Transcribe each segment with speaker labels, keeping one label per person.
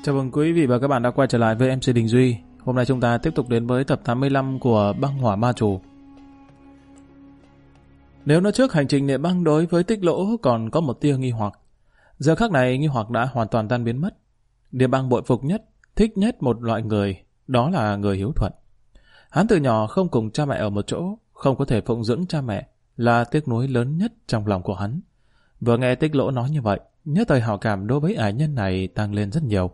Speaker 1: Chào mừng quý vị và các bạn đã quay trở lại với MC Đình Duy. Hôm nay chúng ta tiếp tục đến với tập 85 của Băng Hỏa Ma Chủ. Nếu nói trước hành trình Niệm Băng đối với Tích Lỗ còn có một tia nghi hoặc, giờ khắc này nghi hoặc đã hoàn toàn tan biến mất. Niệm Băng bội phục nhất, thích nhất một loại người, đó là người hiếu thuận. Hắn từ nhỏ không cùng cha mẹ ở một chỗ, không có thể phụng dưỡng cha mẹ, là tiếc nuối lớn nhất trong lòng của hắn. Vừa nghe Tích Lỗ nói như vậy, nhất thời hảo cảm đối với ải nhân này tăng lên rất nhiều.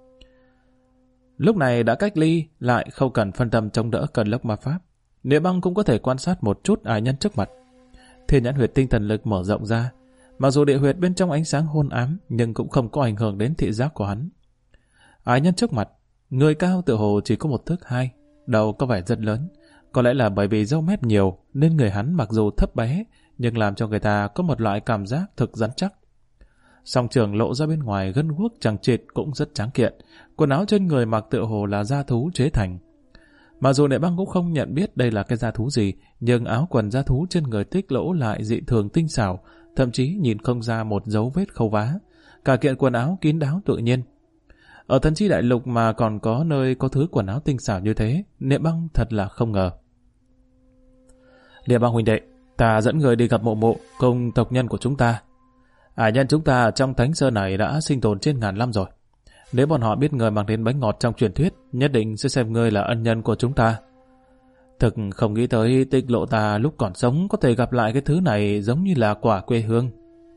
Speaker 1: Lúc này đã cách ly, lại không cần phân tâm chống đỡ cơn lốc ma pháp. Niệm Băng cũng có thể quan sát một chút ải nhân trước mặt. Thiên nhãn huyệt tinh thần lực mở rộng ra, mặc dù địa huyệt bên trong ánh sáng hôn ám, nhưng cũng không có ảnh hưởng đến thị giác của hắn. Ải nhân trước mặt, người cao tựa hồ chỉ có 1,2 thước, đầu có vẻ rất lớn. Có lẽ là bởi vì râu mép nhiều, nên người hắn mặc dù thấp bé, nhưng làm cho người ta có một loại cảm giác thực rắn chắc. Song trường lộ ra bên ngoài gân guốc chằng chịt cũng rất tráng kiện, quần áo trên người mặc tựa hồ là da thú chế thành. Mặc dù Niệm Băng cũng không nhận biết đây là cái da thú gì, nhưng áo quần da thú trên người Tích Lỗ lại dị thường tinh xảo, thậm chí nhìn không ra một dấu vết khâu vá. Cả kiện quần áo kín đáo tự nhiên. Ở Thần Chi Đại Lục mà còn có nơi có thứ quần áo tinh xảo như thế, Niệm Băng thật là không ngờ. Niệm Băng huynh đệ, ta dẫn người đi gặp mộ mộ cùng tộc nhân của chúng ta. Ải nhân chúng ta trong Thánh Sơn này đã sinh tồn trên ngàn năm rồi. Nếu bọn họ biết người mang đến bánh ngọt trong truyền thuyết, nhất định sẽ xem ngươi là ân nhân của chúng ta. Thực không nghĩ tới Tích Lộ ta lúc còn sống có thể gặp lại cái thứ này giống như là quả quê hương.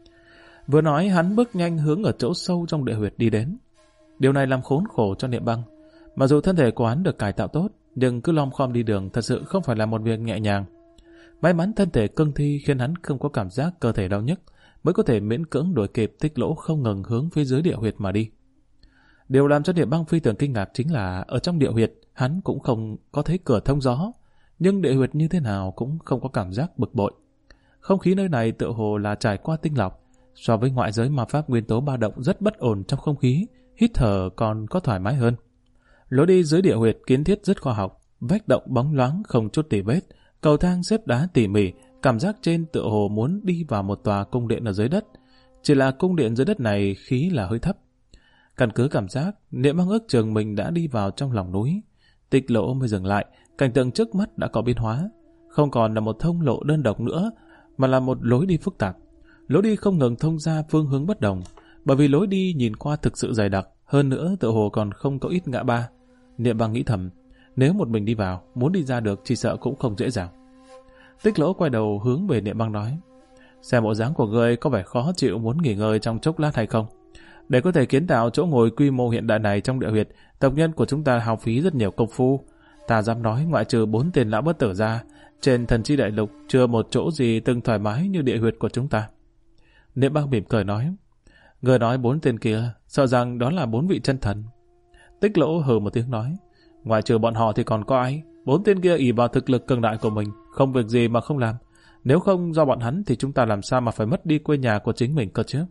Speaker 1: Vừa nói hắn bước nhanh hướng ở chỗ sâu trong địa huyệt đi đến. Điều này làm khốn khổ cho Niệm Băng. Mặc dù thân thể của hắn được cải tạo tốt, nhưng cứ lom khom đi đường thật sự không phải là một việc nhẹ nhàng. May mắn thân thể cương thi khiến hắn không có cảm giác cơ thể đau nhức, mới có thể miễn cưỡng đuổi kịp Tích Lỗ không ngừng hướng phía dưới địa huyệt mà đi. Điều làm cho Niệm Băng phi thường kinh ngạc chính là ở trong địa huyệt hắn cũng không có thấy cửa thông gió, nhưng địa huyệt như thế nào cũng không có cảm giác bực bội. Không khí nơi này tựa hồ là trải qua tinh lọc, so với ngoại giới ma pháp nguyên tố ba động rất bất ổn trong không khí, hít thở còn có thoải mái hơn. Lối đi dưới địa huyệt kiến thiết rất khoa học, vách động bóng loáng không chút tì vết, cầu thang xếp đá tỉ mỉ, cảm giác trên tựa hồ muốn đi vào một tòa cung điện ở dưới đất. Chỉ là cung điện dưới đất này khí là hơi thấp. Căn cứ cảm giác, Niệm Băng ước chừng mình đã đi vào trong lòng núi. Tích Lỗ mới dừng lại, cảnh tượng trước mắt đã có biến hóa. Không còn là một thông lộ đơn độc nữa, mà là một lối đi phức tạp. Lối đi không ngừng thông ra phương hướng bất đồng, bởi vì lối đi nhìn qua thực sự dày đặc, hơn nữa tựa hồ còn không có ít ngã ba. Niệm Băng nghĩ thầm, nếu một mình đi vào, muốn đi ra được chỉ sợ cũng không dễ dàng. Tích Lỗ quay đầu hướng về Niệm Băng nói, xem bộ dáng của ngươi có vẻ khó chịu muốn nghỉ ngơi trong chốc lát hay không? Để có thể kiến tạo chỗ ngồi quy mô hiện đại này trong địa huyệt, tộc nhân của chúng ta hao phí rất nhiều công phu. Ta dám nói ngoại trừ 4 tên lão bất tử ra, trên Thần Chi Đại Lục chưa một chỗ gì từng thoải mái như địa huyệt của chúng ta. Niệm Băng mỉm cười nói, người nói 4 tên kia, sợ rằng đó là 4 vị chân thần. Tích Lỗ hừ một tiếng nói, ngoại trừ bọn họ thì còn có ai? 4 tên kia ỷ vào thực lực cường đại của mình, không việc gì mà không làm. Nếu không do bọn hắn thì chúng ta làm sao mà phải mất đi quê nhà của chính mình cơ chứ?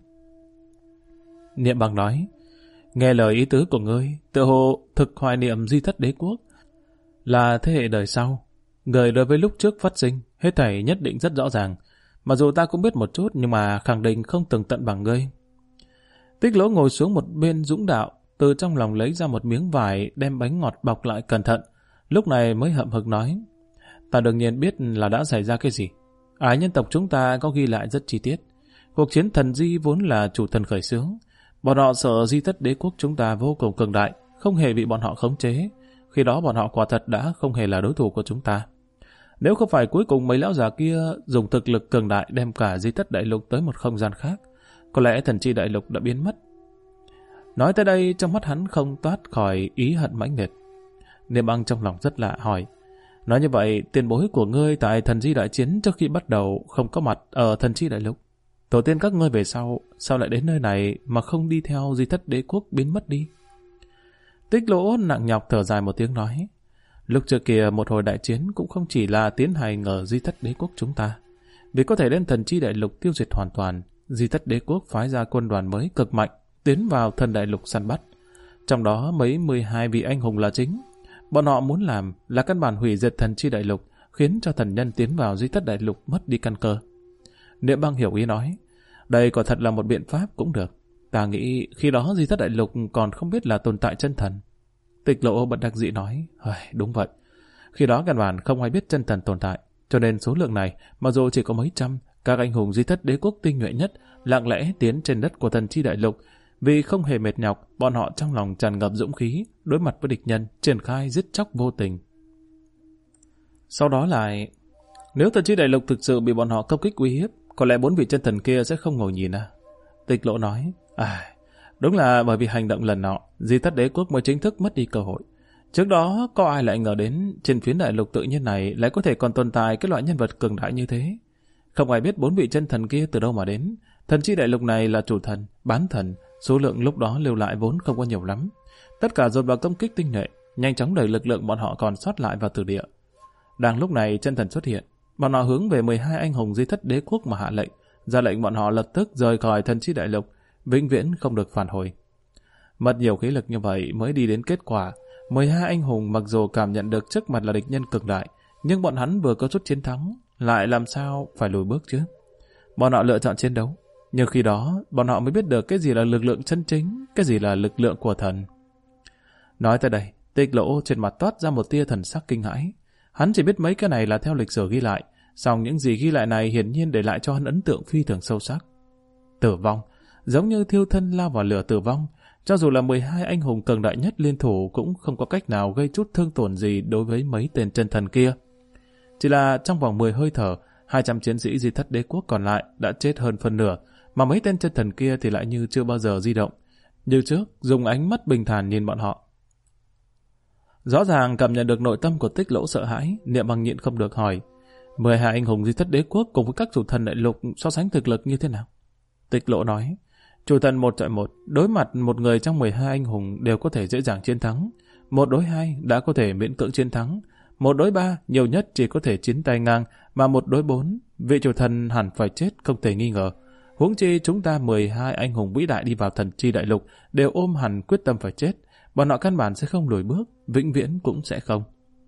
Speaker 1: Niệm Băng nói, nghe lời ý tứ của ngươi, tựa hồ thực hoài niệm Di Thất Đế Quốc là thế hệ đời sau. Người đối với lúc trước phát sinh, hết thảy nhất định rất rõ ràng. Mặc dù ta cũng biết một chút, nhưng mà khẳng định không từng tận bằng ngươi. Tích Lỗ ngồi xuống một bên dũng đạo, từ trong lòng lấy ra một miếng vải, đem bánh ngọt bọc lại cẩn thận. Lúc này mới hậm hực nói, ta đương nhiên biết là đã xảy ra cái gì. Ải nhân tộc chúng ta có ghi lại rất chi tiết. Cuộc chiến thần Di vốn là chủ thần khởi xướng. Bọn họ sợ Di Thất Đế Quốc chúng ta vô cùng cường đại, không hề bị bọn họ khống chế. Khi đó bọn họ quả thật đã không hề là đối thủ của chúng ta. Nếu không phải cuối cùng mấy lão già kia dùng thực lực cường đại đem cả Di Thất Đại Lục tới một không gian khác, có lẽ Thần Chi Đại Lục đã biến mất. Nói tới đây, trong mắt hắn không toát khỏi ý hận mãnh liệt. Niệm Băng trong lòng rất lạ hỏi, nói như vậy, tiền bối của ngươi tại Thần Di Đại Chiến trước khi bắt đầu không có mặt ở Thần Chi Đại Lục. Tổ tiên các ngươi về sau, sao lại đến nơi này mà không đi theo Di Thất Đế Quốc biến mất đi? Tích Lỗ nặng nhọc thở dài một tiếng nói, lúc trước kia một hồi đại chiến cũng không chỉ là tiến hành ở Di Thất Đế Quốc chúng ta. Vì có thể lên Thần Chi Đại Lục tiêu diệt hoàn toàn, Di Thất Đế Quốc phái ra quân đoàn mới cực mạnh, tiến vào Thần Đại Lục săn bắt. Trong đó mấy 12 vị anh hùng là chính. Bọn họ muốn làm là căn bản hủy diệt Thần Chi Đại Lục, khiến cho thần nhân tiến vào Di Thất Đại Lục mất đi căn cơ. Niệm Băng hiểu ý nói, đây quả thật là một biện pháp cũng được. Ta nghĩ khi đó Di Thất Đại Lục còn không biết là tồn tại chân thần. Tịch Lộ bật đặc dị nói, đúng vậy. Khi đó căn bản không ai biết chân thần tồn tại, cho nên số lượng này, mặc dù chỉ có mấy trăm, các anh hùng Di Thất Đế Quốc tinh nhuệ nhất lặng lẽ tiến trên đất của Thần Chi Đại Lục. Vì không hề mệt nhọc, bọn họ trong lòng tràn ngập dũng khí, đối mặt với địch nhân, triển khai giết chóc vô tình. Sau đó lại, nếu Thần Chi Đại Lục thực sự bị bọn họ công kích uy hiếp, có lẽ 4 vị chân thần kia sẽ không ngồi nhìn à. Tịch Lộ nói, đúng là bởi vì hành động lần nọ, Di Thất Đế Quốc mới chính thức mất đi cơ hội. Trước đó, có ai lại ngờ đến trên phiến đại lục tự nhiên này lại có thể còn tồn tại cái loại nhân vật cường đại như thế. Không ai biết 4 vị chân thần kia từ đâu mà đến. Thần Chi Đại Lục này là chủ thần, bán thần, số lượng lúc đó lưu lại vốn không có nhiều lắm. Tất cả dồn vào công kích tinh nhuệ, nhanh chóng đẩy lực lượng bọn họ còn sót lại vào tử địa. Đang lúc này chân thần xuất hiện, bọn họ hướng về 12 anh hùng Di Thất Đế Quốc mà hạ lệnh, ra lệnh bọn họ lập tức rời khỏi Thần Chi Đại Lục, vĩnh viễn không được phản hồi. Mất nhiều khí lực như vậy mới đi đến kết quả. 12 anh hùng mặc dù cảm nhận được trước mặt là địch nhân cường đại, nhưng bọn hắn vừa có chút chiến thắng, lại làm sao phải lùi bước chứ? Bọn họ lựa chọn chiến đấu, nhưng khi đó bọn họ mới biết được cái gì là lực lượng chân chính, cái gì là lực lượng của thần. Nói tới đây, Tịch Lộ trên mặt toát ra một tia thần sắc kinh hãi. Hắn chỉ biết mấy cái này là theo lịch sử ghi lại, song những gì ghi lại này hiển nhiên để lại cho hắn ấn tượng phi thường sâu sắc. Tử vong, giống như thiêu thân lao vào lửa tử vong. Cho dù là 12 anh hùng cường đại nhất liên thủ cũng không có cách nào gây chút thương tổn gì đối với mấy tên chân thần kia. Chỉ là trong vòng 10 hơi thở, 200 chiến sĩ Di Thất Đế Quốc còn lại đã chết hơn phân nửa, mà mấy tên chân thần kia thì lại như chưa bao giờ di động. Như trước, dùng ánh mắt bình thản nhìn bọn họ. Rõ ràng cảm nhận được nội tâm của Tích Lỗ sợ hãi, Niệm Băng nhịn không được hỏi, 12 anh hùng Di Thất Đế Quốc cùng với các chủ thần đại lục so sánh thực lực như thế nào? Tích Lỗ nói, chủ thần 1 chọi 1, đối mặt một người trong 12 anh hùng đều có thể dễ dàng chiến thắng. 1 đối 2 đã có thể miễn cưỡng chiến thắng. 1 đối 3 nhiều nhất chỉ có thể chiến tay ngang, mà 1 đối 4, vị chủ thần hẳn phải chết không thể nghi ngờ. Huống chi chúng ta 12 anh hùng vĩ đại đi vào Thần Chi Đại Lục đều ôm hẳn quyết tâm phải chết. Bọn họ căn bản sẽ không lùi bước, vĩnh viễn cũng sẽ không.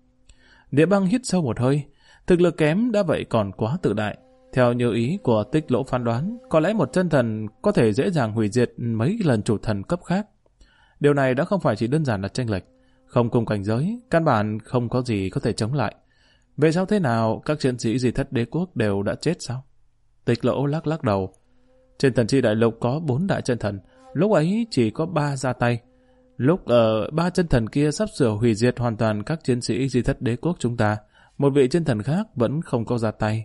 Speaker 1: Địa Băng hít sâu một hơi, thực lực kém đã vậy còn quá tự đại. Theo như ý của Tích Lỗ phán đoán, có lẽ một chân thần có thể dễ dàng hủy diệt mấy lần chủ thần cấp khác. Điều này đã không phải chỉ đơn giản là chênh lệch, không cùng cảnh giới, căn bản không có gì có thể chống lại. Về sau thế nào, các chiến sĩ Di Thất Đế Quốc đều đã chết sao? Tích Lỗ lắc lắc đầu. Trên Thần Chi Đại Lục có 4 đại chân thần, lúc ấy chỉ có 3 ra tay. Lúc ở 3 chân thần kia sắp sửa hủy diệt hoàn toàn các chiến sĩ Di Thất Đế Quốc chúng ta, một vị chân thần khác vẫn không có ra tay.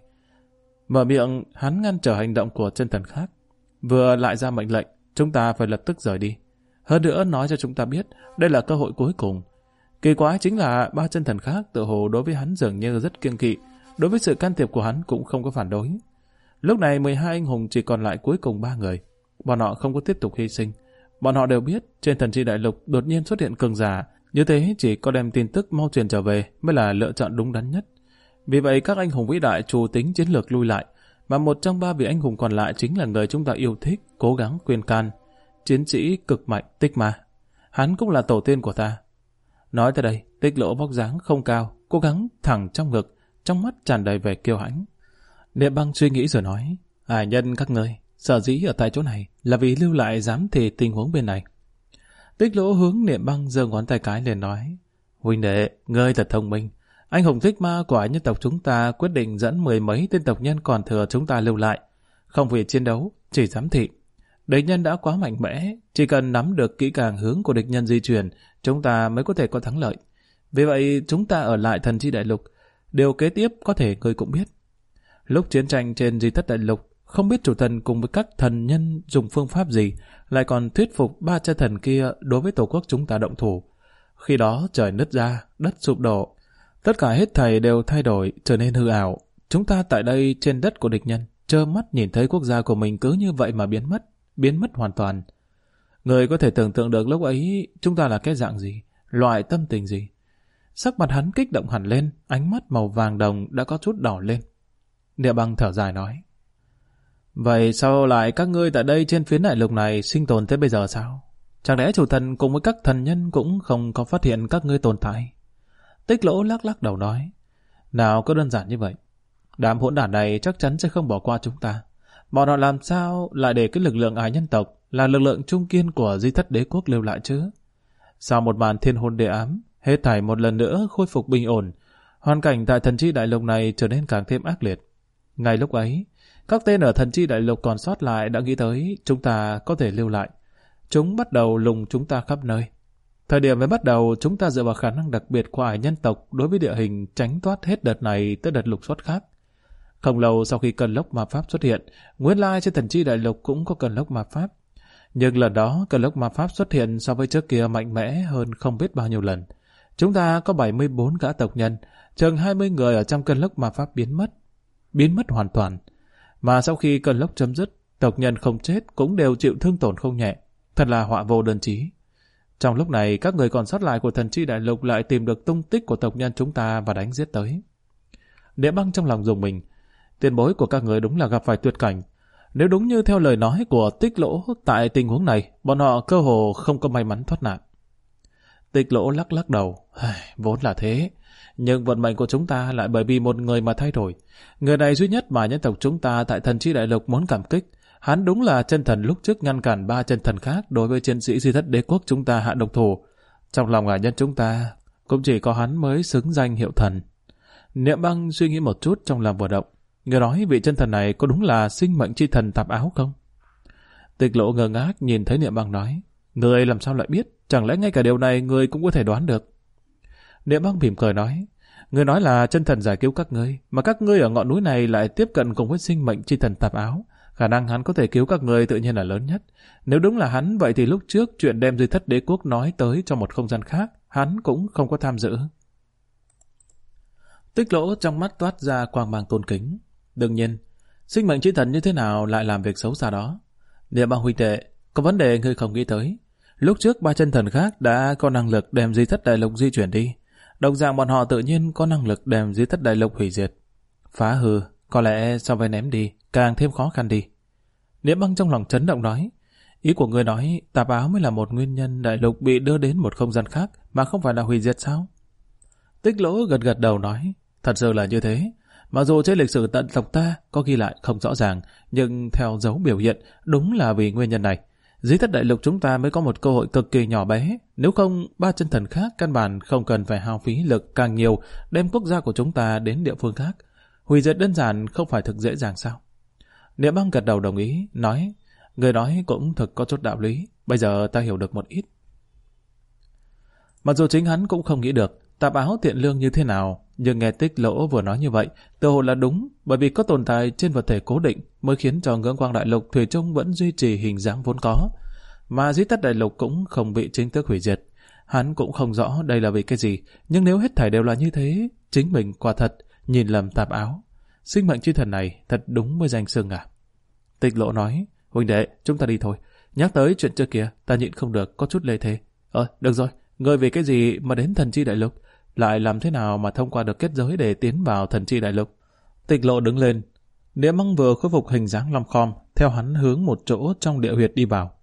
Speaker 1: Mở miệng, hắn ngăn trở hành động của chân thần khác. Vừa lại ra mệnh lệnh, chúng ta phải lập tức rời đi. Hơn nữa nói cho chúng ta biết, đây là cơ hội cuối cùng. Kỳ quái chính là 3 chân thần khác tự hồ đối với hắn dường như rất kiêng kỵ, đối với sự can thiệp của hắn cũng không có phản đối. Lúc này 12 anh hùng chỉ còn lại cuối cùng 3 người. Bọn họ không có tiếp tục hy sinh. Bọn họ đều biết trên Thần Chi Đại Lục đột nhiên xuất hiện cường giả, như thế chỉ có đem tin tức mau truyền trở về mới là lựa chọn đúng đắn nhất. Vì vậy các anh hùng vĩ đại chủ tính chiến lược lui lại, mà một trong 3 vị anh hùng còn lại chính là người chúng ta yêu thích, cố gắng khuyên can, chiến sĩ cực mạnh Tích Ma. Hắn cũng là tổ tiên của ta. Nói tới đây, Tích Lỗ vóc dáng không cao, cố gắng thẳng trong ngực, trong mắt tràn đầy vẻ kiêu hãnh. Niệm Băng suy nghĩ rồi nói, Hải nhân các ngươi sở dĩ ở tại chỗ này là vì lưu lại giám thị tình huống bên này. Tích Lỗ hướng Niệm Băng giơ ngón tay cái lên nói, huynh đệ, ngươi thật thông minh. Anh hùng Tích Ma của nhân tộc chúng ta quyết định dẫn 10 mấy tên tộc nhân còn thừa chúng ta lưu lại, không vì chiến đấu, chỉ giám thị. Địch nhân đã quá mạnh mẽ, chỉ cần nắm được kỹ càng hướng của địch nhân di chuyển, chúng ta mới có thể có thắng lợi. Vì vậy chúng ta ở lại Thần Chi Đại Lục. Điều kế tiếp có thể ngươi cũng biết. Lúc chiến tranh trên Di Thất Đại Lục, không biết chủ thần cùng với các thần nhân dùng phương pháp gì, lại còn thuyết phục 3 chân thần kia đối với tổ quốc chúng ta động thủ. Khi đó trời nứt ra, đất sụp đổ. Tất cả hết thảy đều thay đổi, trở nên hư ảo. Chúng ta tại đây trên đất của địch nhân, trơ mắt nhìn thấy quốc gia của mình cứ như vậy mà biến mất hoàn toàn. Người có thể tưởng tượng được lúc ấy chúng ta là cái dạng gì, loại tâm tình gì. Sắc mặt hắn kích động hẳn lên, ánh mắt màu vàng đồng đã có chút đỏ lên. Niệm Băng thở dài nói, vậy sao lại các ngươi tại đây trên phiến đại lục này sinh tồn tới bây giờ sao? Chẳng lẽ chủ thần cùng với các thần nhân cũng không có phát hiện các ngươi tồn tại? Tích Lỗ lắc lắc đầu nói, nào có đơn giản như vậy. Đám hỗn đản này chắc chắn sẽ không bỏ qua chúng ta. Bọn họ làm sao lại để cái lực lượng ải nhân tộc là lực lượng trung kiên của Di Thất Đế Quốc lưu lại chứ? Sau một màn thiên hôn địa ám, hết thảy một lần nữa khôi phục bình ổn, hoàn cảnh tại Thần Chi Đại Lục này trở nên càng thêm ác liệt. Ngay lúc ấy, các tên ở Thần Chi Đại Lục còn sót lại đã nghĩ tới chúng ta có thể lưu lại. Chúng bắt đầu lùng chúng ta khắp nơi. Thời điểm mới bắt đầu, chúng ta dựa vào khả năng đặc biệt của ải nhân tộc đối với địa hình tránh thoát hết đợt này tới đợt lục soát khác. Không lâu sau khi cơn lốc ma pháp xuất hiện, nguyên lai trên Thần Chi Đại Lục cũng có cơn lốc ma pháp. Nhưng lần đó cơn lốc ma pháp xuất hiện so với trước kia mạnh mẽ hơn không biết bao nhiêu lần. Chúng ta có 74 gã tộc nhân, chừng 20 người ở trong cơn lốc ma pháp biến mất hoàn toàn. Mà sau khi cơn lốc chấm dứt, tộc nhân không chết cũng đều chịu thương tổn không nhẹ. Thật là họa vô đơn chí. Trong lúc này, các người còn sót lại của Thần Chi Đại Lục lại tìm được tung tích của tộc nhân chúng ta và đánh giết tới. Địa Băng trong lòng rùng mình. Tiền bối của các người đúng là gặp phải tuyệt cảnh. Nếu đúng như theo lời nói của Tích Lỗ, tại tình huống này, bọn họ cơ hồ không có may mắn thoát nạn. Tích Lỗ lắc lắc đầu. Vốn là thế. Nhưng vận mệnh của chúng ta lại bởi vì một người mà thay đổi. Người này duy nhất mà nhân tộc chúng ta tại Thần Chi Đại Lục muốn cảm kích. Hắn đúng là chân thần lúc trước ngăn cản 3 chân thần khác đối với chiến sĩ Di Thất Đế Quốc chúng ta hạ độc thủ. Trong lòng ải nhân chúng ta, cũng chỉ có hắn mới xứng danh hiệu thần. Niệm Băng suy nghĩ một chút trong lòng vừa động. Người nói vị chân thần này có đúng là sinh mệnh chi thần Tạp Áo không? Tịch Lộ ngơ ngác nhìn thấy Niệm Băng nói, người làm sao lại biết? Chẳng lẽ ngay cả điều này người cũng có thể đoán được? Niệm Băng mỉm cười nói, người nói là chân thần giải cứu các ngươi, mà các ngươi ở ngọn núi này lại tiếp cận cùng với sinh mệnh chi thần Tạp Áo. Khả năng hắn có thể cứu các người tự nhiên là lớn nhất. Nếu đúng là hắn, vậy thì lúc trước chuyện đem Di Thất Đế Quốc nói tới cho một không gian khác, hắn cũng không có tham dự. Tích Lỗ trong mắt toát ra quang mang tôn kính. Đương nhiên, sinh mệnh chi thần như thế nào lại làm việc xấu xa đó? Niệm Băng huynh đệ, có vấn đề ngươi không nghĩ tới. Lúc trước 3 chân thần khác đã có năng lực đem Di Thất Đại Lục di chuyển đi. Đồng dạng bọn họ tự nhiên có năng lực đem Di Thất Đại Lục hủy diệt. Phá hư, có lẽ so với ném đi, càng thêm khó khăn đi. Niệm Băng trong lòng chấn động nói, ý của ngươi nói Tạp Áo mới là một nguyên nhân đại lục bị đưa đến một không gian khác mà không phải là hủy diệt sao? Tích Lỗ gật gật đầu nói, thật sự là như thế. Mặc dù trên lịch sử tận tộc ta có ghi lại không rõ ràng, nhưng theo dấu biểu hiện đúng là vì nguyên nhân này. Di Thất Đại Lục chúng ta mới có một cơ hội cực kỳ nhỏ bé, nếu không 3 chân thần khác căn bản không cần phải hao phí lực càng nhiều đem quốc gia của chúng ta đến địa phương khác. Hủy diệt đơn giản không phải thực dễ dàng sao? Niệm Băng gật đầu đồng ý, nói, người nói cũng thực có chút đạo lý, bây giờ ta hiểu được một ít. Mặc dù chính hắn cũng không nghĩ được Tạp Áo thiện lương như thế nào, nhưng nghe Tích Lỗ vừa nói như vậy, tự hồ là đúng, bởi vì có tồn tại trên vật thể cố định mới khiến cho Ngưỡng Quang Đại Lục thủy chung vẫn duy trì hình dáng vốn có, mà Di Thất Đại Lục cũng không bị chính thức hủy diệt. Hắn cũng không rõ đây là vì cái gì, nhưng nếu hết thảy đều là như thế, chính mình quả thật nhìn lầm Tạp Áo. Sinh mệnh chi thần này thật đúng với danh xưng à? Tích Lỗ nói, huynh đệ, chúng ta đi thôi. Nhắc tới chuyện trước kia, ta nhịn không được, có chút lê thê. Được rồi, ngươi vì cái gì mà đến Thần Chi Đại Lục? Lại làm thế nào mà thông qua được kết giới để tiến vào Thần Chi Đại Lục? Tích Lộ đứng lên. Niệm Băng vừa khôi phục hình dáng long khom, theo hắn hướng một chỗ trong địa huyệt đi vào.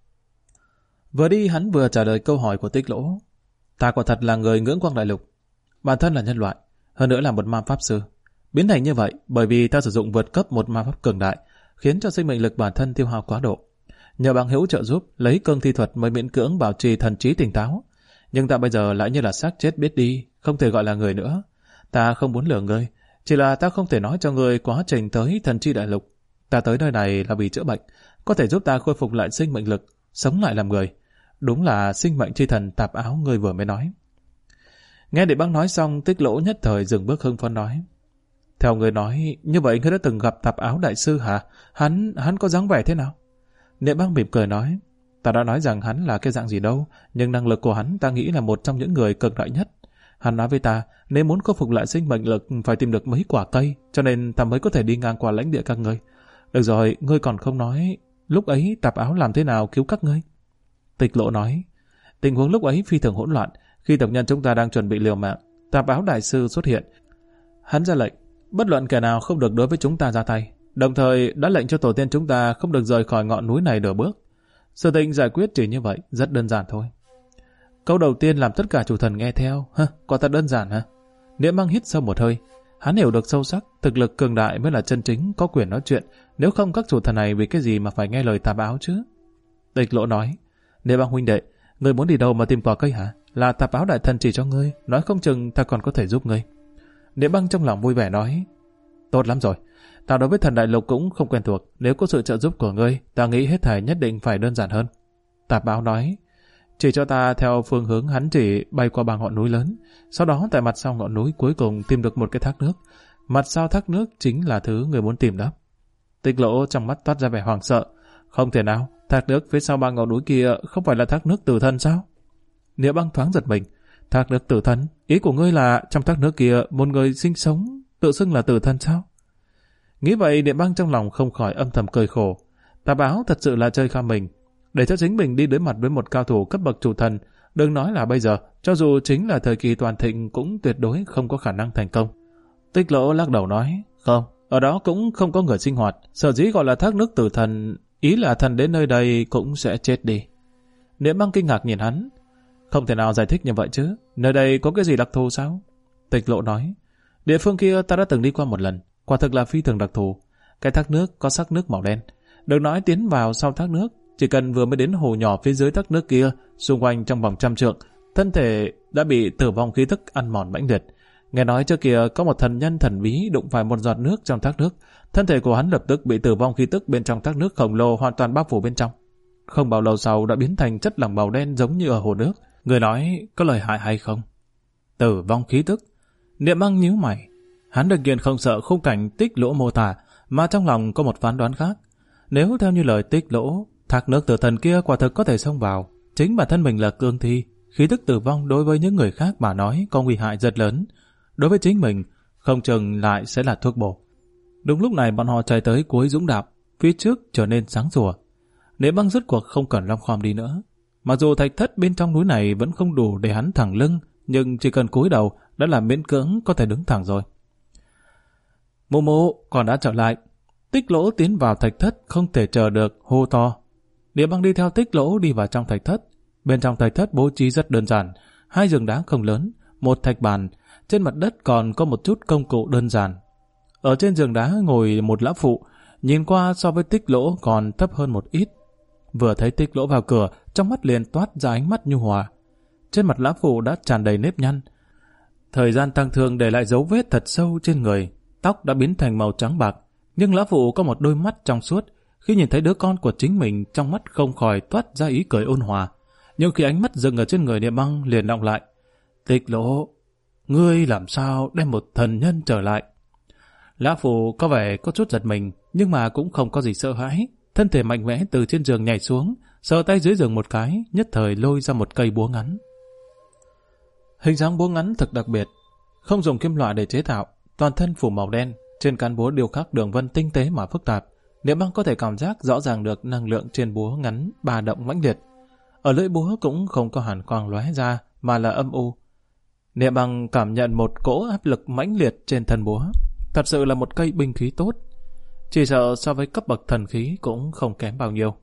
Speaker 1: Vừa đi hắn vừa trả lời câu hỏi của Tích Lỗ. Ta quả thật là người Ngưỡng Quang Đại Lục. Bản thân là nhân loại, hơn nữa là một ma pháp sư. Biến thành như vậy bởi vì ta sử dụng vượt cấp một ma pháp cường đại, khiến cho sinh mệnh lực bản thân tiêu hao quá độ. Nhờ bằng hữu trợ giúp, lấy cương thi thuật mới miễn cưỡng bảo trì thần trí tỉnh táo. Nhưng ta bây giờ lại như là xác chết biết đi, không thể gọi là người nữa. Ta không muốn lừa ngươi, chỉ là ta không thể nói cho ngươi quá trình tới Thần Chi Đại Lục. Ta tới nơi này là vì chữa bệnh, có thể giúp ta khôi phục lại sinh mệnh lực, sống lại làm người. Đúng là sinh mệnh chi thần Tạp Áo ngươi vừa mới nói. Nghe Địa Băng nói xong, Tích Lỗ nhất thời dừng bước hưng phấn nói. Theo người nói, như vậy ngươi đã từng gặp Tạp Áo đại sư hả? Hắn có dáng vẻ thế nào? Địa Băng mỉm cười nói, ta đã nói rằng hắn là cái dạng gì đâu, nhưng năng lực của hắn ta nghĩ là một trong những người cực đại nhất. Hắn nói với ta, nếu muốn khôi phục lại sinh mệnh lực phải tìm được mấy quả cây, cho nên ta mới có thể đi ngang qua lãnh địa các ngươi. Được rồi, ngươi còn không nói, lúc ấy Tạp Áo làm thế nào cứu các ngươi? Tích Lỗ nói, tình huống lúc ấy phi thường hỗn loạn, khi tộc nhân chúng ta đang chuẩn bị liều mạng, Tạp Áo đại sư xuất hiện. Hắn ra lệnh, bất luận kẻ nào không được đối với chúng ta ra tay, đồng thời đã lệnh cho tổ tiên chúng ta không được rời khỏi ngọn núi này nửa bước. Sự tình giải quyết chỉ như vậy, rất đơn giản thôi. Câu đầu tiên làm tất cả chủ thần nghe theo, quả thật đơn giản hả? Niệm Băng hít sâu một hơi, Hắn hiểu được sâu sắc, thực lực cường đại mới là chân chính có quyền nói chuyện, nếu không các chủ thần này vì cái gì mà phải nghe lời Tạp Áo chứ? Tịch Lỗ nói, Niệm Băng huynh đệ, ngươi muốn đi đâu mà tìm quả cây hả? Là Tạp Áo đại thần chỉ cho ngươi, nói không chừng ta còn có thể giúp ngươi. Niệm Băng trong lòng vui vẻ nói, tốt lắm rồi, ta đối với thần đại lục cũng không quen thuộc, nếu có sự trợ giúp của ngươi, ta nghĩ hết thảy nhất định phải đơn giản hơn. Tạp Áo nói, chỉ cho ta theo phương hướng hắn chỉ bay qua ba ngọn núi lớn, sau đó tại mặt sau ngọn núi cuối cùng tìm được một cái thác nước. Mặt sau thác nước chính là thứ người muốn tìm đó. Tịch Lỗ trong mắt toát ra vẻ hoảng sợ. Không thể nào, thác nước phía sau ba ngọn núi kia không phải là thác nước tử thần sao? Niệm Băng thoáng giật mình. Thác nước tử thần? Ý của ngươi là trong thác nước kia một người sinh sống tự xưng là tử thần sao? Nghĩ vậy Niệm Băng trong lòng không khỏi âm thầm cười khổ. Tạp Áo thật sự là chơi kham mình. Để cho chính mình đi đối mặt với một cao thủ cấp bậc chủ thần, đừng nói là bây giờ, cho dù chính là thời kỳ toàn thịnh cũng tuyệt đối không có khả năng thành công. Tịch Lỗ lắc đầu nói, không, ở đó cũng không có người sinh hoạt, sở dĩ gọi là thác nước tử thần, ý là thần đến nơi đây cũng sẽ chết đi. Niệm Băng kinh ngạc nhìn hắn, không thể nào giải thích như vậy chứ, nơi đây có cái gì đặc thù sao? Tịch Lỗ nói, địa phương kia ta đã từng đi qua một lần, quả thực là phi thường đặc thù. Cái thác nước có sắc nước màu đen, đừng nói tiến vào sau thác nước, chỉ cần vừa mới đến hồ nhỏ phía dưới thác nước kia, xung quanh trong vòng 100 trượng, thân thể đã bị tử vong khí tức ăn mòn mãnh liệt. Nghe nói trước kia có một thần nhân thần bí đụng phải một giọt nước trong thác nước, thân thể của hắn lập tức bị tử vong khí tức bên trong thác nước khổng lồ hoàn toàn bao phủ bên trong. Không bao lâu sau đã biến thành chất lỏng màu đen giống như ở hồ nước. Người nói có lời hại hay không? Tử vong khí tức. Niệm Băng nhíu mày. Hắn đương nhiên không sợ khung cảnh Tích Lỗ mô tả, mà trong lòng có một phán đoán khác. Nếu theo như lời Tích Lỗ, thác nước tử thần kia quả thực có thể xông vào. Chính bản thân mình là cương thi, khí tức tử vong đối với những người khác mà nói có nguy hại rất lớn. Đối với chính mình, không chừng lại sẽ là thuốc bổ. Đúng lúc này bọn họ chạy tới cuối dũng đạo, phía trước trở nên sáng sủa. Niệm Băng rốt cuộc không cần long khom đi nữa. Mặc dù thạch thất bên trong núi này vẫn không đủ để hắn thẳng lưng, nhưng chỉ cần cúi đầu đã là miễn cưỡng có thể đứng thẳng rồi. Mụ mụ còn đã trở lại. Tích Lỗ tiến vào thạch thất không thể chờ được, hô to. Niệm Băng đi theo Tích Lỗ đi vào trong thạch thất. Bên trong thạch thất bố trí rất đơn giản, 2 giường đá không lớn, một thạch bàn, trên mặt đất còn có một chút công cụ đơn giản. Ở trên giường đá ngồi một lão phụ, nhìn qua so với Tích Lỗ còn thấp hơn một ít. Vừa thấy Tích Lỗ vào cửa, trong mắt liền toát ra ánh mắt nhu hòa. Trên mặt lão phụ đã tràn đầy nếp nhăn. Thời gian tăng thương để lại dấu vết thật sâu trên người, tóc đã biến thành màu trắng bạc, nhưng lão phụ có một đôi mắt trong suốt. Khi nhìn thấy đứa con của chính mình, trong mắt không khỏi toát ra ý cười ôn hòa. Nhưng khi ánh mắt dừng ở trên người Niệm Băng liền đọng lại. Tích Lỗ, ngươi làm sao đem một thần nhân trở lại? Lão phụ có vẻ có chút giật mình, nhưng mà cũng không có gì sợ hãi. Thân thể mạnh mẽ từ trên giường nhảy xuống, sờ tay dưới giường một cái, nhất thời lôi ra một cây búa ngắn. Hình dáng búa ngắn thật đặc biệt, không dùng kim loại để chế tạo, toàn thân phủ màu đen, trên cán búa điêu khắc đường vân tinh tế mà phức tạp. Niệm Băng có thể cảm giác rõ ràng được năng lượng trên búa ngắn ba động mãnh liệt. Ở lưỡi búa cũng không có hàn quang lóe ra, mà là âm u. Niệm Băng cảm nhận một cỗ áp lực mãnh liệt trên thân búa. Thật sự là một cây binh khí tốt. Chỉ sợ so với cấp bậc thần khí cũng không kém bao nhiêu.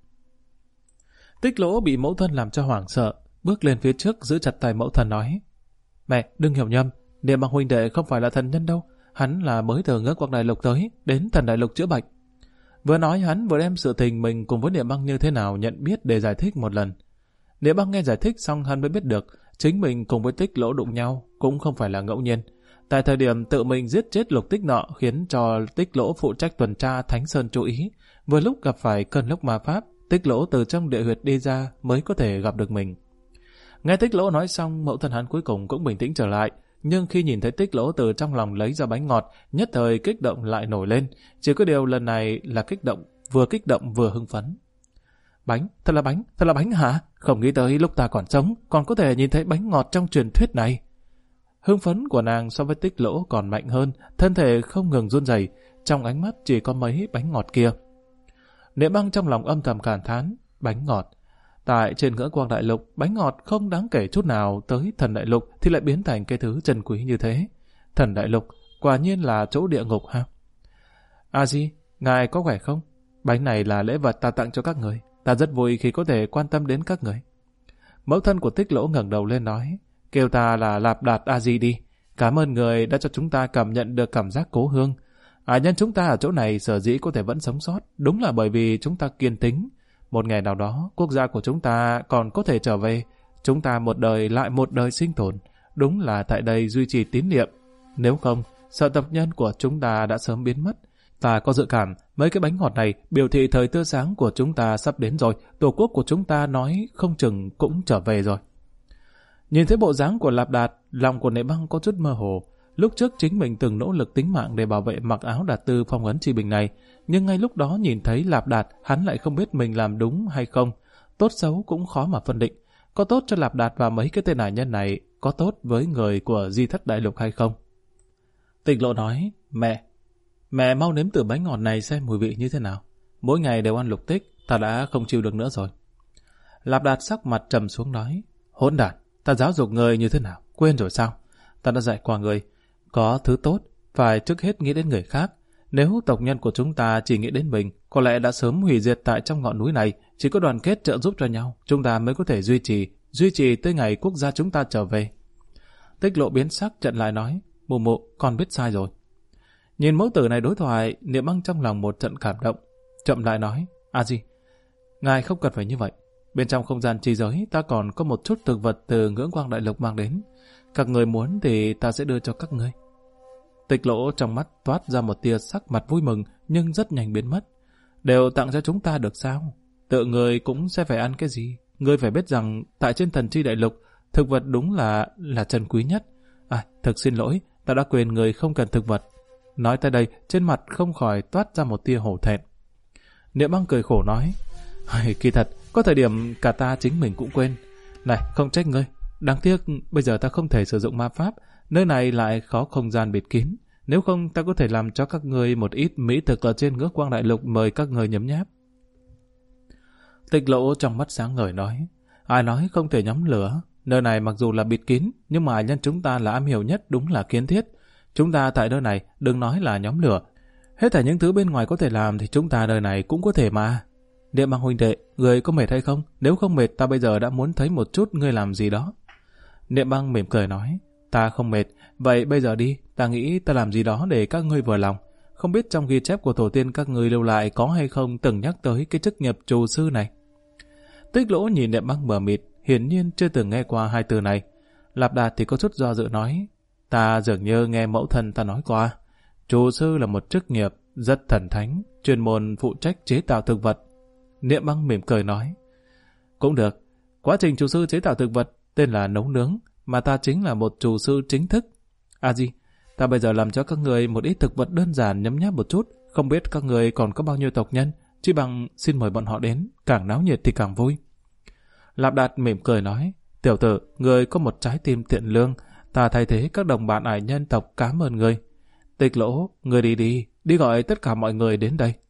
Speaker 1: Tích Lỗ bị mẫu thân làm cho hoảng sợ, bước lên phía trước giữ chặt tay mẫu thân nói: Mẹ, đừng hiểu nhầm, Niệm Băng huynh đệ không phải là thần nhân đâu. Hắn là mới từ Ngất Quốc Đại Lục tới, đến thần đại lục chữa bệnh. Vừa nói hắn vừa đem sự tình mình cùng với Niệm Băng như thế nào nhận biết để giải thích một lần. Niệm Băng nghe giải thích xong hắn mới biết được chính mình cùng với Tích Lỗ đụng nhau cũng không phải là ngẫu nhiên. Tại thời điểm tự mình giết chết Lục Tích nọ khiến cho Tích Lỗ phụ trách tuần tra Thánh Sơn chú ý. Vừa lúc gặp phải cơn lốc ma pháp, Tích Lỗ từ trong địa huyệt đi ra mới có thể gặp được mình. Nghe Tích Lỗ nói xong, mẫu thân hắn cuối cùng cũng bình tĩnh trở lại. Nhưng khi nhìn thấy Tích Lỗ từ trong lòng lấy ra bánh ngọt, nhất thời kích động lại nổi lên. Chỉ có điều lần này là kích động vừa hưng phấn. Bánh? Thật là bánh hả? Không nghĩ tới lúc ta còn sống, còn có thể nhìn thấy bánh ngọt trong truyền thuyết này. Hưng phấn của nàng so với Tích Lỗ còn mạnh hơn, thân thể không ngừng run rẩy, trong ánh mắt chỉ có mấy bánh ngọt kia. Niệm Băng trong lòng âm thầm cảm thán, bánh ngọt. Tại trên Ngỡ Quang Đại Lục, bánh ngọt không đáng kể chút nào, tới Thần Đại Lục thì lại biến thành cái thứ chân quý như thế. Thần Đại Lục quả nhiên là chỗ địa ngục ha. A Di, ngài có khỏe không? Bánh này là lễ vật ta tặng cho các người. Ta rất vui khi có thể quan tâm đến các người. Mẫu thân của Tích Lỗ ngẩng đầu lên nói, kêu ta là Lạp Đạt A Di đi. Cảm ơn người đã cho chúng ta cảm nhận được cảm giác cố hương. Nhân chúng ta ở chỗ này sở dĩ có thể vẫn sống sót, đúng là bởi vì chúng ta kiên tính. Một ngày nào đó, quốc gia của chúng ta còn có thể trở về. Chúng ta một đời lại một đời sinh tồn. Đúng là tại đây duy trì tín niệm. Nếu không, sợ tộc nhân của chúng ta đã sớm biến mất. Ta có dự cảm, mấy cái bánh ngọt này biểu thị thời tươi sáng của chúng ta sắp đến rồi. Tổ quốc của chúng ta nói không chừng cũng trở về rồi. Nhìn thấy bộ dáng của Lạp Đạt, lòng của Nệ Băng có chút mơ hồ. Lúc trước chính mình từng nỗ lực tính mạng để bảo vệ mặc áo Đạt Tư phong ấn chi bình này, nhưng ngay lúc đó nhìn thấy Lạp Đạt, hắn lại không biết mình làm đúng hay không. Tốt xấu cũng khó mà phân định. Có tốt cho Lạp Đạt và mấy cái tên hải nhân này, có tốt với người của Di Thất Đại Lục hay không? Tịch Lộ nói, mẹ mau nếm thử bánh ngọt này xem mùi vị như thế nào. Mỗi ngày đều ăn lục tích, ta đã không chịu được nữa rồi. Lạp Đạt sắc mặt trầm xuống nói, hỗn đản, ta giáo dục người như thế nào, quên rồi sao? Ta đã dạy qua người, có thứ tốt, phải trước hết nghĩ đến người khác. Nếu tộc nhân của chúng ta chỉ nghĩ đến mình, có lẽ đã sớm hủy diệt tại trong ngọn núi này. Chỉ có đoàn kết trợ giúp cho nhau, chúng ta mới có thể duy trì tới ngày quốc gia chúng ta trở về. Tích Lộ biến sắc trận lại nói, mụ, con biết sai rồi. Nhìn mẫu tử này đối thoại, Niệm Băng trong lòng một trận cảm động, chậm lại nói, Di, ngài không cần phải như vậy. Bên trong không gian chi giới, ta còn có một chút thực vật từ Ngưỡng Quang Đại Lục mang đến. Các người muốn thì ta sẽ đưa cho các ngươi. Tịch Lỗ trong mắt toát ra một tia sắc mặt vui mừng, nhưng rất nhanh biến mất. Đều tặng cho chúng ta được sao? Tự người cũng sẽ phải ăn cái gì? Ngươi phải biết rằng, tại trên Thần Chi Đại Lục, thực vật đúng là trân quý nhất. Thực xin lỗi, ta đã quên người không cần thực vật. Nói tới đây, trên mặt không khỏi toát ra một tia hổ thẹn. Niệm Băng cười khổ nói, kỳ thật, có thời điểm cả ta chính mình cũng quên. Này, không trách ngươi. Đáng tiếc, bây giờ ta không thể sử dụng ma pháp, nơi này lại có không gian bịt kín. Nếu không, ta có thể làm cho các ngươi một ít mỹ thực ở trên Ngưỡng Quang Đại Lục mời các ngươi nhấm nháp. Tịch Lộ trong mắt sáng ngời nói, ai nói không thể nhóm lửa? Nơi này mặc dù là bịt kín, nhưng mà nhân chúng ta là am hiểu nhất đúng là kiến thiết. Chúng ta tại nơi này, đừng nói là nhóm lửa. Hết thảy những thứ bên ngoài có thể làm thì chúng ta nơi này cũng có thể mà. Niệm Băng huynh đệ, người có mệt hay không? Nếu không mệt, ta bây giờ đã muốn thấy một chút ngươi làm gì đó. Niệm Băng mỉm cười nói, ta không mệt, vậy bây giờ đi, ta nghĩ ta làm gì đó để các ngươi vừa lòng. Không biết trong ghi chép của tổ tiên các ngươi lưu lại có hay không từng nhắc tới cái chức nghiệp trù sư này. Tích Lỗ nhìn Niệm Băng mờ mịt, hiển nhiên chưa từng nghe qua hai từ này. Lạp Đạt thì có chút do dự nói, ta dường như nghe mẫu thân ta nói qua. Trù sư là một chức nghiệp rất thần thánh, chuyên môn phụ trách chế tạo thực vật. Niệm Băng mỉm cười nói, cũng được, quá trình trù sư chế tạo thực vật tên là nấu nướng, mà ta chính là một trù sư chính thức. Di, ta bây giờ làm cho các người một ít thực vật đơn giản nhấm nháp một chút, không biết các người còn có bao nhiêu tộc nhân, chỉ bằng xin mời bọn họ đến, càng náo nhiệt thì càng vui. Lạp Đạt mỉm cười nói, tiểu tử, người có một trái tim thiện lương, ta thay thế các đồng bạn ải nhân tộc cảm ơn người. Tịch Lỗ, người đi gọi tất cả mọi người đến đây.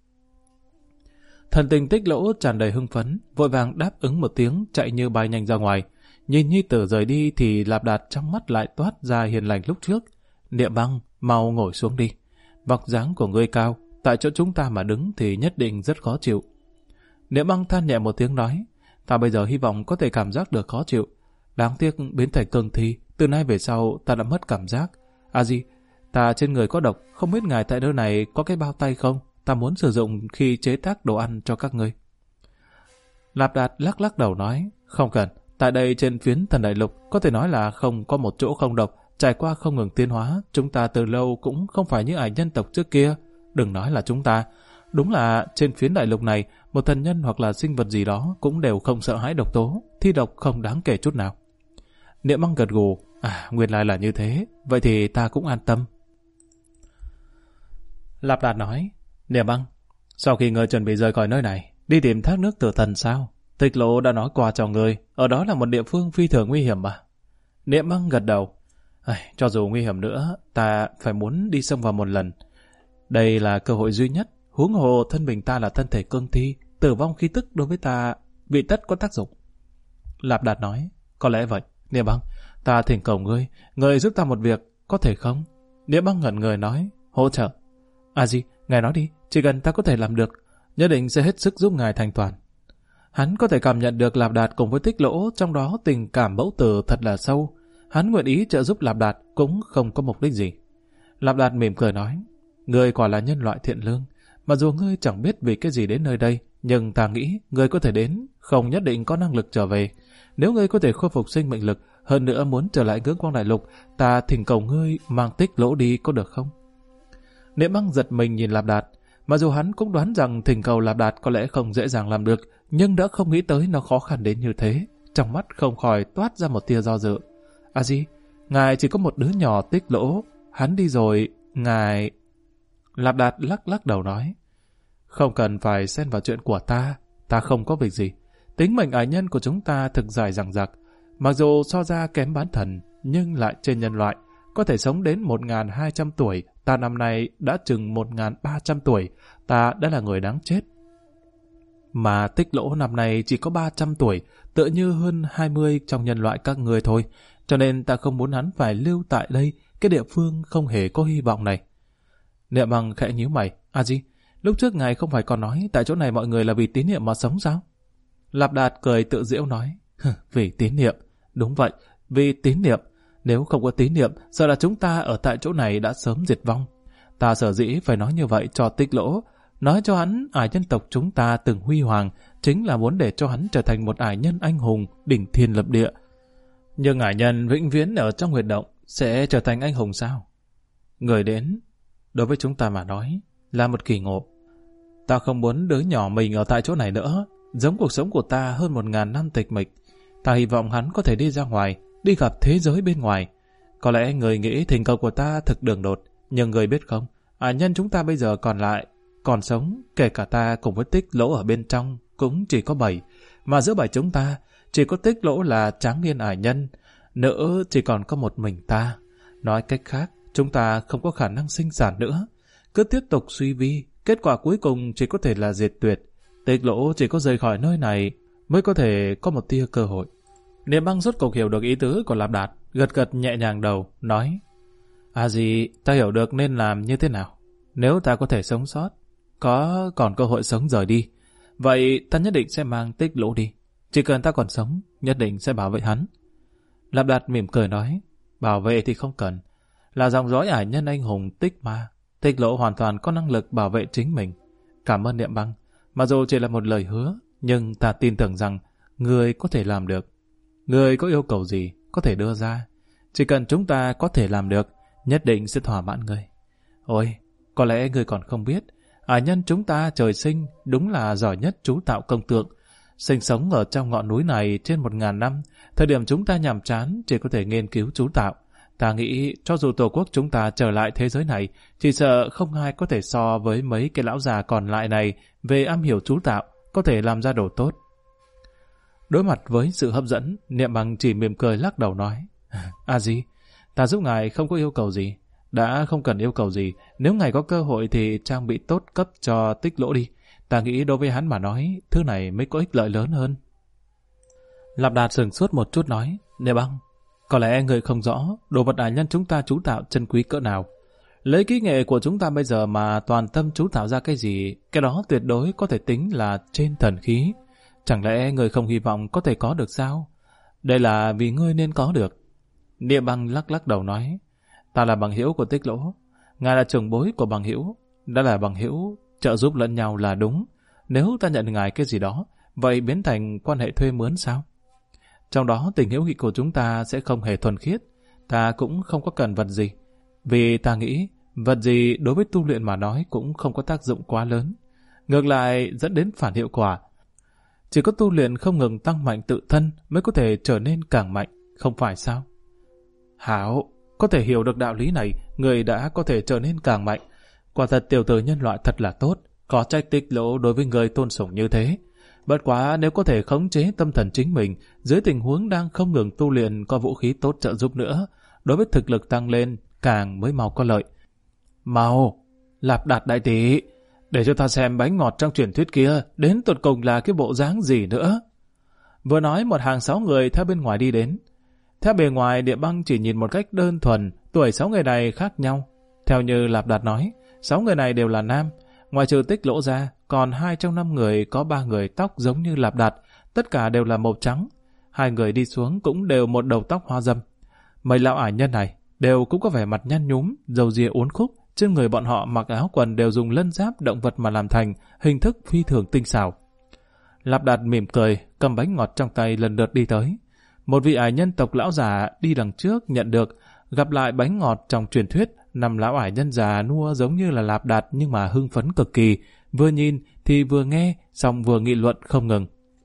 Speaker 1: Thần tình Tích Lỗ tràn đầy hưng phấn, vội vàng đáp ứng một tiếng, chạy như bay nhanh ra ngoài. Nhìn nhi tử rời đi thì Lạp Đạt trong mắt lại toát ra hiền lành lúc trước. Niệm Băng, mau ngồi xuống đi. Vóc dáng của ngươi cao, tại chỗ chúng ta mà đứng thì nhất định rất khó chịu. Niệm Băng than nhẹ một tiếng nói, ta bây giờ hy vọng có thể cảm giác được khó chịu. Đáng tiếc biến thành cương thi, từ nay về sau ta đã mất cảm giác. Di, ta trên người có độc, không biết ngài tại nơi này có cái bao tay không? Ta muốn sử dụng khi chế tác đồ ăn cho các ngươi. Lạp Đạt lắc đầu nói, không cần, tại đây trên phiến Thần Đại Lục có thể nói là không có một chỗ không độc, trải qua không ngừng tiến hóa, chúng ta từ lâu cũng không phải như ải nhân tộc trước kia. Đừng nói là chúng ta, đúng là trên phiến đại lục này, một thần nhân hoặc là sinh vật gì đó cũng đều không sợ hãi độc tố, thi độc không đáng kể chút nào. Niệm Băng gật gù, nguyên lai là như thế, vậy thì ta cũng an tâm. Lạp Đạt nói, Niệm Băng, sau khi ngươi chuẩn bị rời khỏi nơi này, đi tìm thác nước Tử Thần sao? Tịch Lộ đã nói qua cho ngươi, ở đó là một địa phương phi thường nguy hiểm mà. Niệm Băng gật đầu, cho dù nguy hiểm nữa, ta phải muốn đi xông vào một lần. Đây là cơ hội duy nhất, huống hồ thân mình ta là thân thể cương thi, tử vong khí tức đối với ta vị tất có tác dụng. Lạp Đạt nói, có lẽ vậy. Niệm Băng, ta thỉnh cầu ngươi giúp ta một việc, có thể không? Niệm Băng ngẩn người nói, hỗ trợ. Di, ngài nói đi, chỉ cần ta có thể làm được, nhất định sẽ hết sức giúp ngài thành toàn. Hắn có thể cảm nhận được Lạp Đạt cùng với Tích Lỗ trong đó tình cảm mẫu tử thật là sâu. Hắn nguyện ý trợ giúp Lạp Đạt cũng không có mục đích gì. Lạp Đạt mỉm cười nói, ngươi quả là nhân loại thiện lương. Mặc dù ngươi chẳng biết vì cái gì đến nơi đây, nhưng ta nghĩ ngươi có thể đến, không nhất định có năng lực trở về. Nếu ngươi có thể khôi phục sinh mệnh lực, hơn nữa muốn trở lại Ngưỡng Quang Đại Lục, ta thỉnh cầu ngươi mang Tích Lỗ đi có được không? Niệm Băng giật mình nhìn Lạp Đạt. Mặc dù hắn cũng đoán rằng thỉnh cầu Lạp Đạt có lẽ không dễ dàng làm được, nhưng đã không nghĩ tới nó khó khăn đến như thế. Trong mắt không khỏi toát ra một tia do dự. À gì? Ngài chỉ có một đứa nhỏ Tích Lỗ. Hắn đi rồi, ngài... Lạp Đạt lắc lắc đầu nói, không cần phải xen vào chuyện của ta không có việc gì. Tính mệnh ải nhân của chúng ta thực dài dằng dặc. Mặc dù so ra kém bán thần, nhưng lại trên nhân loại, có thể sống đến 1.200 tuổi, ta năm nay đã chừng 1.300 tuổi, ta đã là người đáng chết. Mà Tích Lỗ năm nay chỉ có 300 tuổi, tựa như hơn 20 trong nhân loại các người thôi, cho nên ta không muốn hắn phải lưu tại đây, cái địa phương không hề có hy vọng này. Niệm Băng khẽ nhíu mày, à gì? Lúc trước ngài không phải còn nói tại chỗ này mọi người là vì tín niệm mà sống sao? Lạp Đạt cười tự giễu nói, vì tín niệm, đúng vậy, vì tín niệm. Nếu không có tín niệm, sợ là chúng ta ở tại chỗ này đã sớm diệt vong. Ta sở dĩ phải nói như vậy cho Tích Lỗ, nói cho hắn ải nhân tộc chúng ta từng huy hoàng, chính là muốn để cho hắn trở thành một ải nhân anh hùng, đỉnh thiên lập địa. Nhưng ải nhân vĩnh viễn ở trong huyệt động sẽ trở thành anh hùng sao? Người đến, đối với chúng ta mà nói, là một kỳ ngộ. Ta không muốn đứa nhỏ mình ở tại chỗ này nữa, giống cuộc sống của ta hơn 1.000 năm tịch mịch. Ta hy vọng hắn có thể đi ra ngoài, đi gặp thế giới bên ngoài. Có lẽ người nghĩ thỉnh cầu của ta thực đường đột, nhưng người biết không, ải nhân chúng ta bây giờ còn lại, còn sống, kể cả ta cùng với Tích Lỗ ở bên trong, cũng chỉ có 7. Mà giữa 7 chúng ta, chỉ có Tích Lỗ là tráng niên ải nhân, nữ chỉ còn có một mình ta. Nói cách khác, chúng ta không có khả năng sinh sản nữa. Cứ tiếp tục suy vi, kết quả cuối cùng chỉ có thể là diệt tuyệt. Tích Lỗ chỉ có rời khỏi nơi này mới có thể có một tia cơ hội. Niệm Băng rốt cuộc hiểu được ý tứ của Lạp Đạt, gật gật nhẹ nhàng đầu, nói, à gì, ta hiểu được nên làm như thế nào. Nếu ta có thể sống sót, còn cơ hội sống rời đi, vậy ta nhất định sẽ mang Tích Lỗ đi. Chỉ cần ta còn sống, nhất định sẽ bảo vệ hắn. Lạp Đạt mỉm cười nói, bảo vệ thì không cần. Là dòng dõi ải nhân anh hùng Tích Ma, Tích Lỗ hoàn toàn có năng lực bảo vệ chính mình. Cảm ơn Niệm Băng, mặc dù chỉ là một lời hứa, nhưng ta tin tưởng rằng người có thể làm được. Người có yêu cầu gì có thể đưa ra, chỉ cần chúng ta có thể làm được, nhất định sẽ thỏa mãn người. Ôi, có lẽ người còn không biết, ải nhân chúng ta trời sinh đúng là giỏi nhất chú tạo công tượng. Sinh sống ở trong ngọn núi này trên 1.000 năm, thời điểm chúng ta nhàm chán chỉ có thể nghiên cứu chú tạo. Ta nghĩ cho dù tổ quốc chúng ta trở lại thế giới này, chỉ sợ không ai có thể so với mấy cái lão già còn lại này về am hiểu chú tạo, có thể làm ra đồ tốt. Đối mặt với sự hấp dẫn, Niệm Băng chỉ mỉm cười lắc đầu nói, à gì, ta giúp ngài không có yêu cầu gì. Đã không cần yêu cầu gì, nếu ngài có cơ hội thì trang bị tốt cấp cho Tích Lỗ đi. Ta nghĩ đối với hắn mà nói, thứ này mới có ích lợi lớn hơn. Lạp Đạt sửng sốt một chút nói, Niệm Băng, có lẽ người không rõ đồ vật ải nhân chúng ta chú tạo chân quý cỡ nào. Lấy kỹ nghệ của chúng ta bây giờ mà toàn tâm chú tạo ra cái gì, cái đó tuyệt đối có thể tính là trên thần khí. Chẳng lẽ người không hy vọng có thể có được sao? Đây là vì ngươi nên có được. Niệm Băng lắc lắc đầu nói, ta là bằng hữu của Tích Lỗ, ngài là trưởng bối của bằng hữu, đã là bằng hữu, trợ giúp lẫn nhau là đúng. Nếu ta nhận ngài cái gì đó, vậy biến thành quan hệ thuê mướn sao? Trong đó tình hữu nghị của chúng ta sẽ không hề thuần khiết, ta cũng không có cần vật gì. Vì ta nghĩ, vật gì đối với tu luyện mà nói cũng không có tác dụng quá lớn. Ngược lại dẫn đến phản hiệu quả. Chỉ có tu luyện không ngừng tăng mạnh tự thân mới có thể trở nên càng mạnh, không phải sao? Hảo, có thể hiểu được đạo lý này, người đã có thể trở nên càng mạnh. Quả thật tiểu tử nhân loại thật là tốt, có trách Tích Lỗ đối với người tôn sùng như thế. Bất quá nếu có thể khống chế tâm thần chính mình, dưới tình huống đang không ngừng tu luyện có vũ khí tốt trợ giúp nữa, đối với thực lực tăng lên càng mới mau có lợi. Mau, Lạp Đạt đại tỷ, để cho ta xem bánh ngọt trong truyền thuyết kia đến tột cùng là cái bộ dáng gì nữa. Vừa nói một hàng 6 người theo bên ngoài đi đến. Theo bề ngoài, Niệm Băng chỉ nhìn một cách đơn thuần, tuổi 6 người này khác nhau. Theo như Lạp Đạt nói, 6 người này đều là nam, ngoài trừ Tích Lỗ ra, còn 2 trong 5 người có 3 người tóc giống như Lạp Đạt, tất cả đều là màu trắng. 2 người đi xuống cũng đều một đầu tóc hoa râm. Mấy lão ải nhân này đều cũng có vẻ mặt nhăn nhúm, râu ria uốn khúc, trên người bọn họ mặc áo quần đều dùng lân giáp động vật mà làm thành, hình thức phi thường tinh xảo. Lạp Đạt mỉm cười, cầm bánh ngọt trong tay lần lượt đi tới. Một vị ải nhân tộc lão già đi đằng trước nhận được, gặp lại bánh ngọt trong truyền thuyết, năm lão ải nhân già nua giống như là Lạp Đạt nhưng mà hưng phấn cực kỳ, vừa nhìn thì vừa nghe, xong vừa nghị luận không ngừng.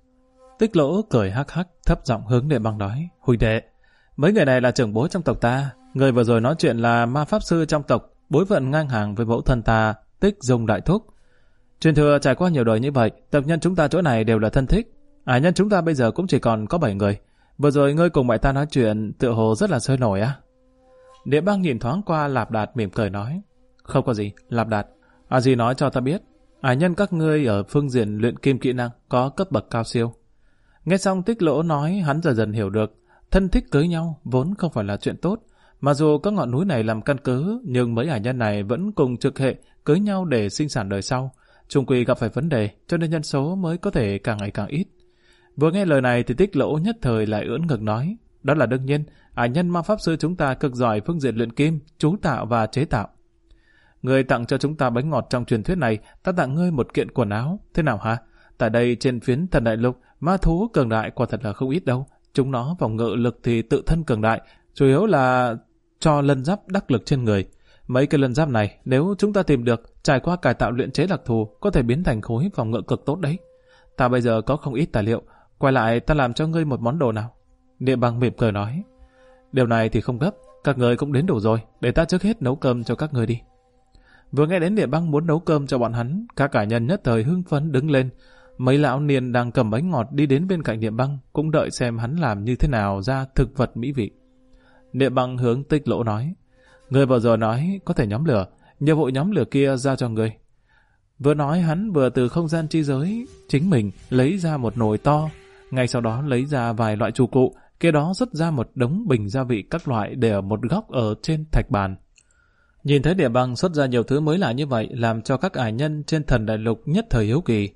Speaker 1: Tích Lỗ cười hắc hắc, thấp giọng hướng Địa Băng nói: "Huynh đệ, mấy người này là trưởng bối trong tộc ta, người vừa rồi nói chuyện là ma pháp sư trong tộc, bối phận ngang hàng với mẫu thân ta, Tích Dung đại thúc. Truyền thừa trải qua nhiều đời như vậy, tộc nhân chúng ta chỗ này đều là thân thích. Ải nhân chúng ta bây giờ cũng chỉ còn có 7 người. Vừa rồi ngươi cùng mẹ ta nói chuyện tựa hồ rất là sôi nổi á." Địa Băng nhìn thoáng qua Lạp Đạt mỉm cười nói: "Không có gì, Lạp Đạt. Gì nói cho ta biết, ải nhân các ngươi ở phương diện luyện kim kỹ năng có cấp bậc cao siêu." Nghe xong Tích Lỗ nói, hắn dần dần hiểu được, thân thích cưới nhau vốn không phải là chuyện tốt. Mà dù có ngọn núi này làm căn cứ, nhưng mấy ải nhân này vẫn cùng trực hệ cưới nhau để sinh sản đời sau. Chung quy gặp phải vấn đề, cho nên nhân số mới có thể càng ngày càng ít. Vừa nghe lời này thì Tích Lỗ nhất thời lại ưỡn ngực nói: "Đó là đương nhiên, ải nhân ma pháp sư chúng ta cực giỏi phương diện luyện kim, chú tạo và chế tạo. Ngươi tặng cho chúng ta bánh ngọt trong truyền thuyết này, ta tặng ngươi một kiện quần áo, thế nào hả? Tại đây trên phiến Thần Đại Lục, ma thú cường đại quả thật là không ít đâu. Chúng nó phòng ngự lực thì tự thân cường đại, chủ yếu là cho lân giáp đắc lực trên người. Mấy cái lân giáp này, nếu chúng ta tìm được, trải qua cải tạo luyện chế đặc thù, có thể biến thành khối phòng ngự cực tốt đấy. Ta bây giờ có không ít tài liệu, quay lại ta làm cho ngươi một món đồ nào." Địa Băng mỉm cười nói: "Điều này thì không gấp, các người cũng đến đủ rồi, để ta trước hết nấu cơm cho các người đi." Vừa nghe đến Địa Băng muốn nấu cơm cho bọn hắn, các ải nhân nhất thời hưng phấn đứng lên. Mấy lão niên đang cầm bánh ngọt đi đến bên cạnh Địa Băng, cũng đợi xem hắn làm như thế nào ra thực vật mỹ vị. Địa Băng hướng Tích Lỗ nói: "Người vừa rồi nói có thể nhóm lửa, nhiệm vụ nhóm lửa kia giao cho người." Vừa nói hắn vừa từ không gian chi giới chính mình lấy ra một nồi to, ngay sau đó lấy ra vài loại trụ cụ, kế đó xuất ra một đống bình gia vị các loại để ở một góc ở trên thạch bàn. Nhìn thấy Địa Băng xuất ra nhiều thứ mới lạ như vậy, làm cho các ải nhân trên Thần Đại Lục nhất thời hiếu kỳ.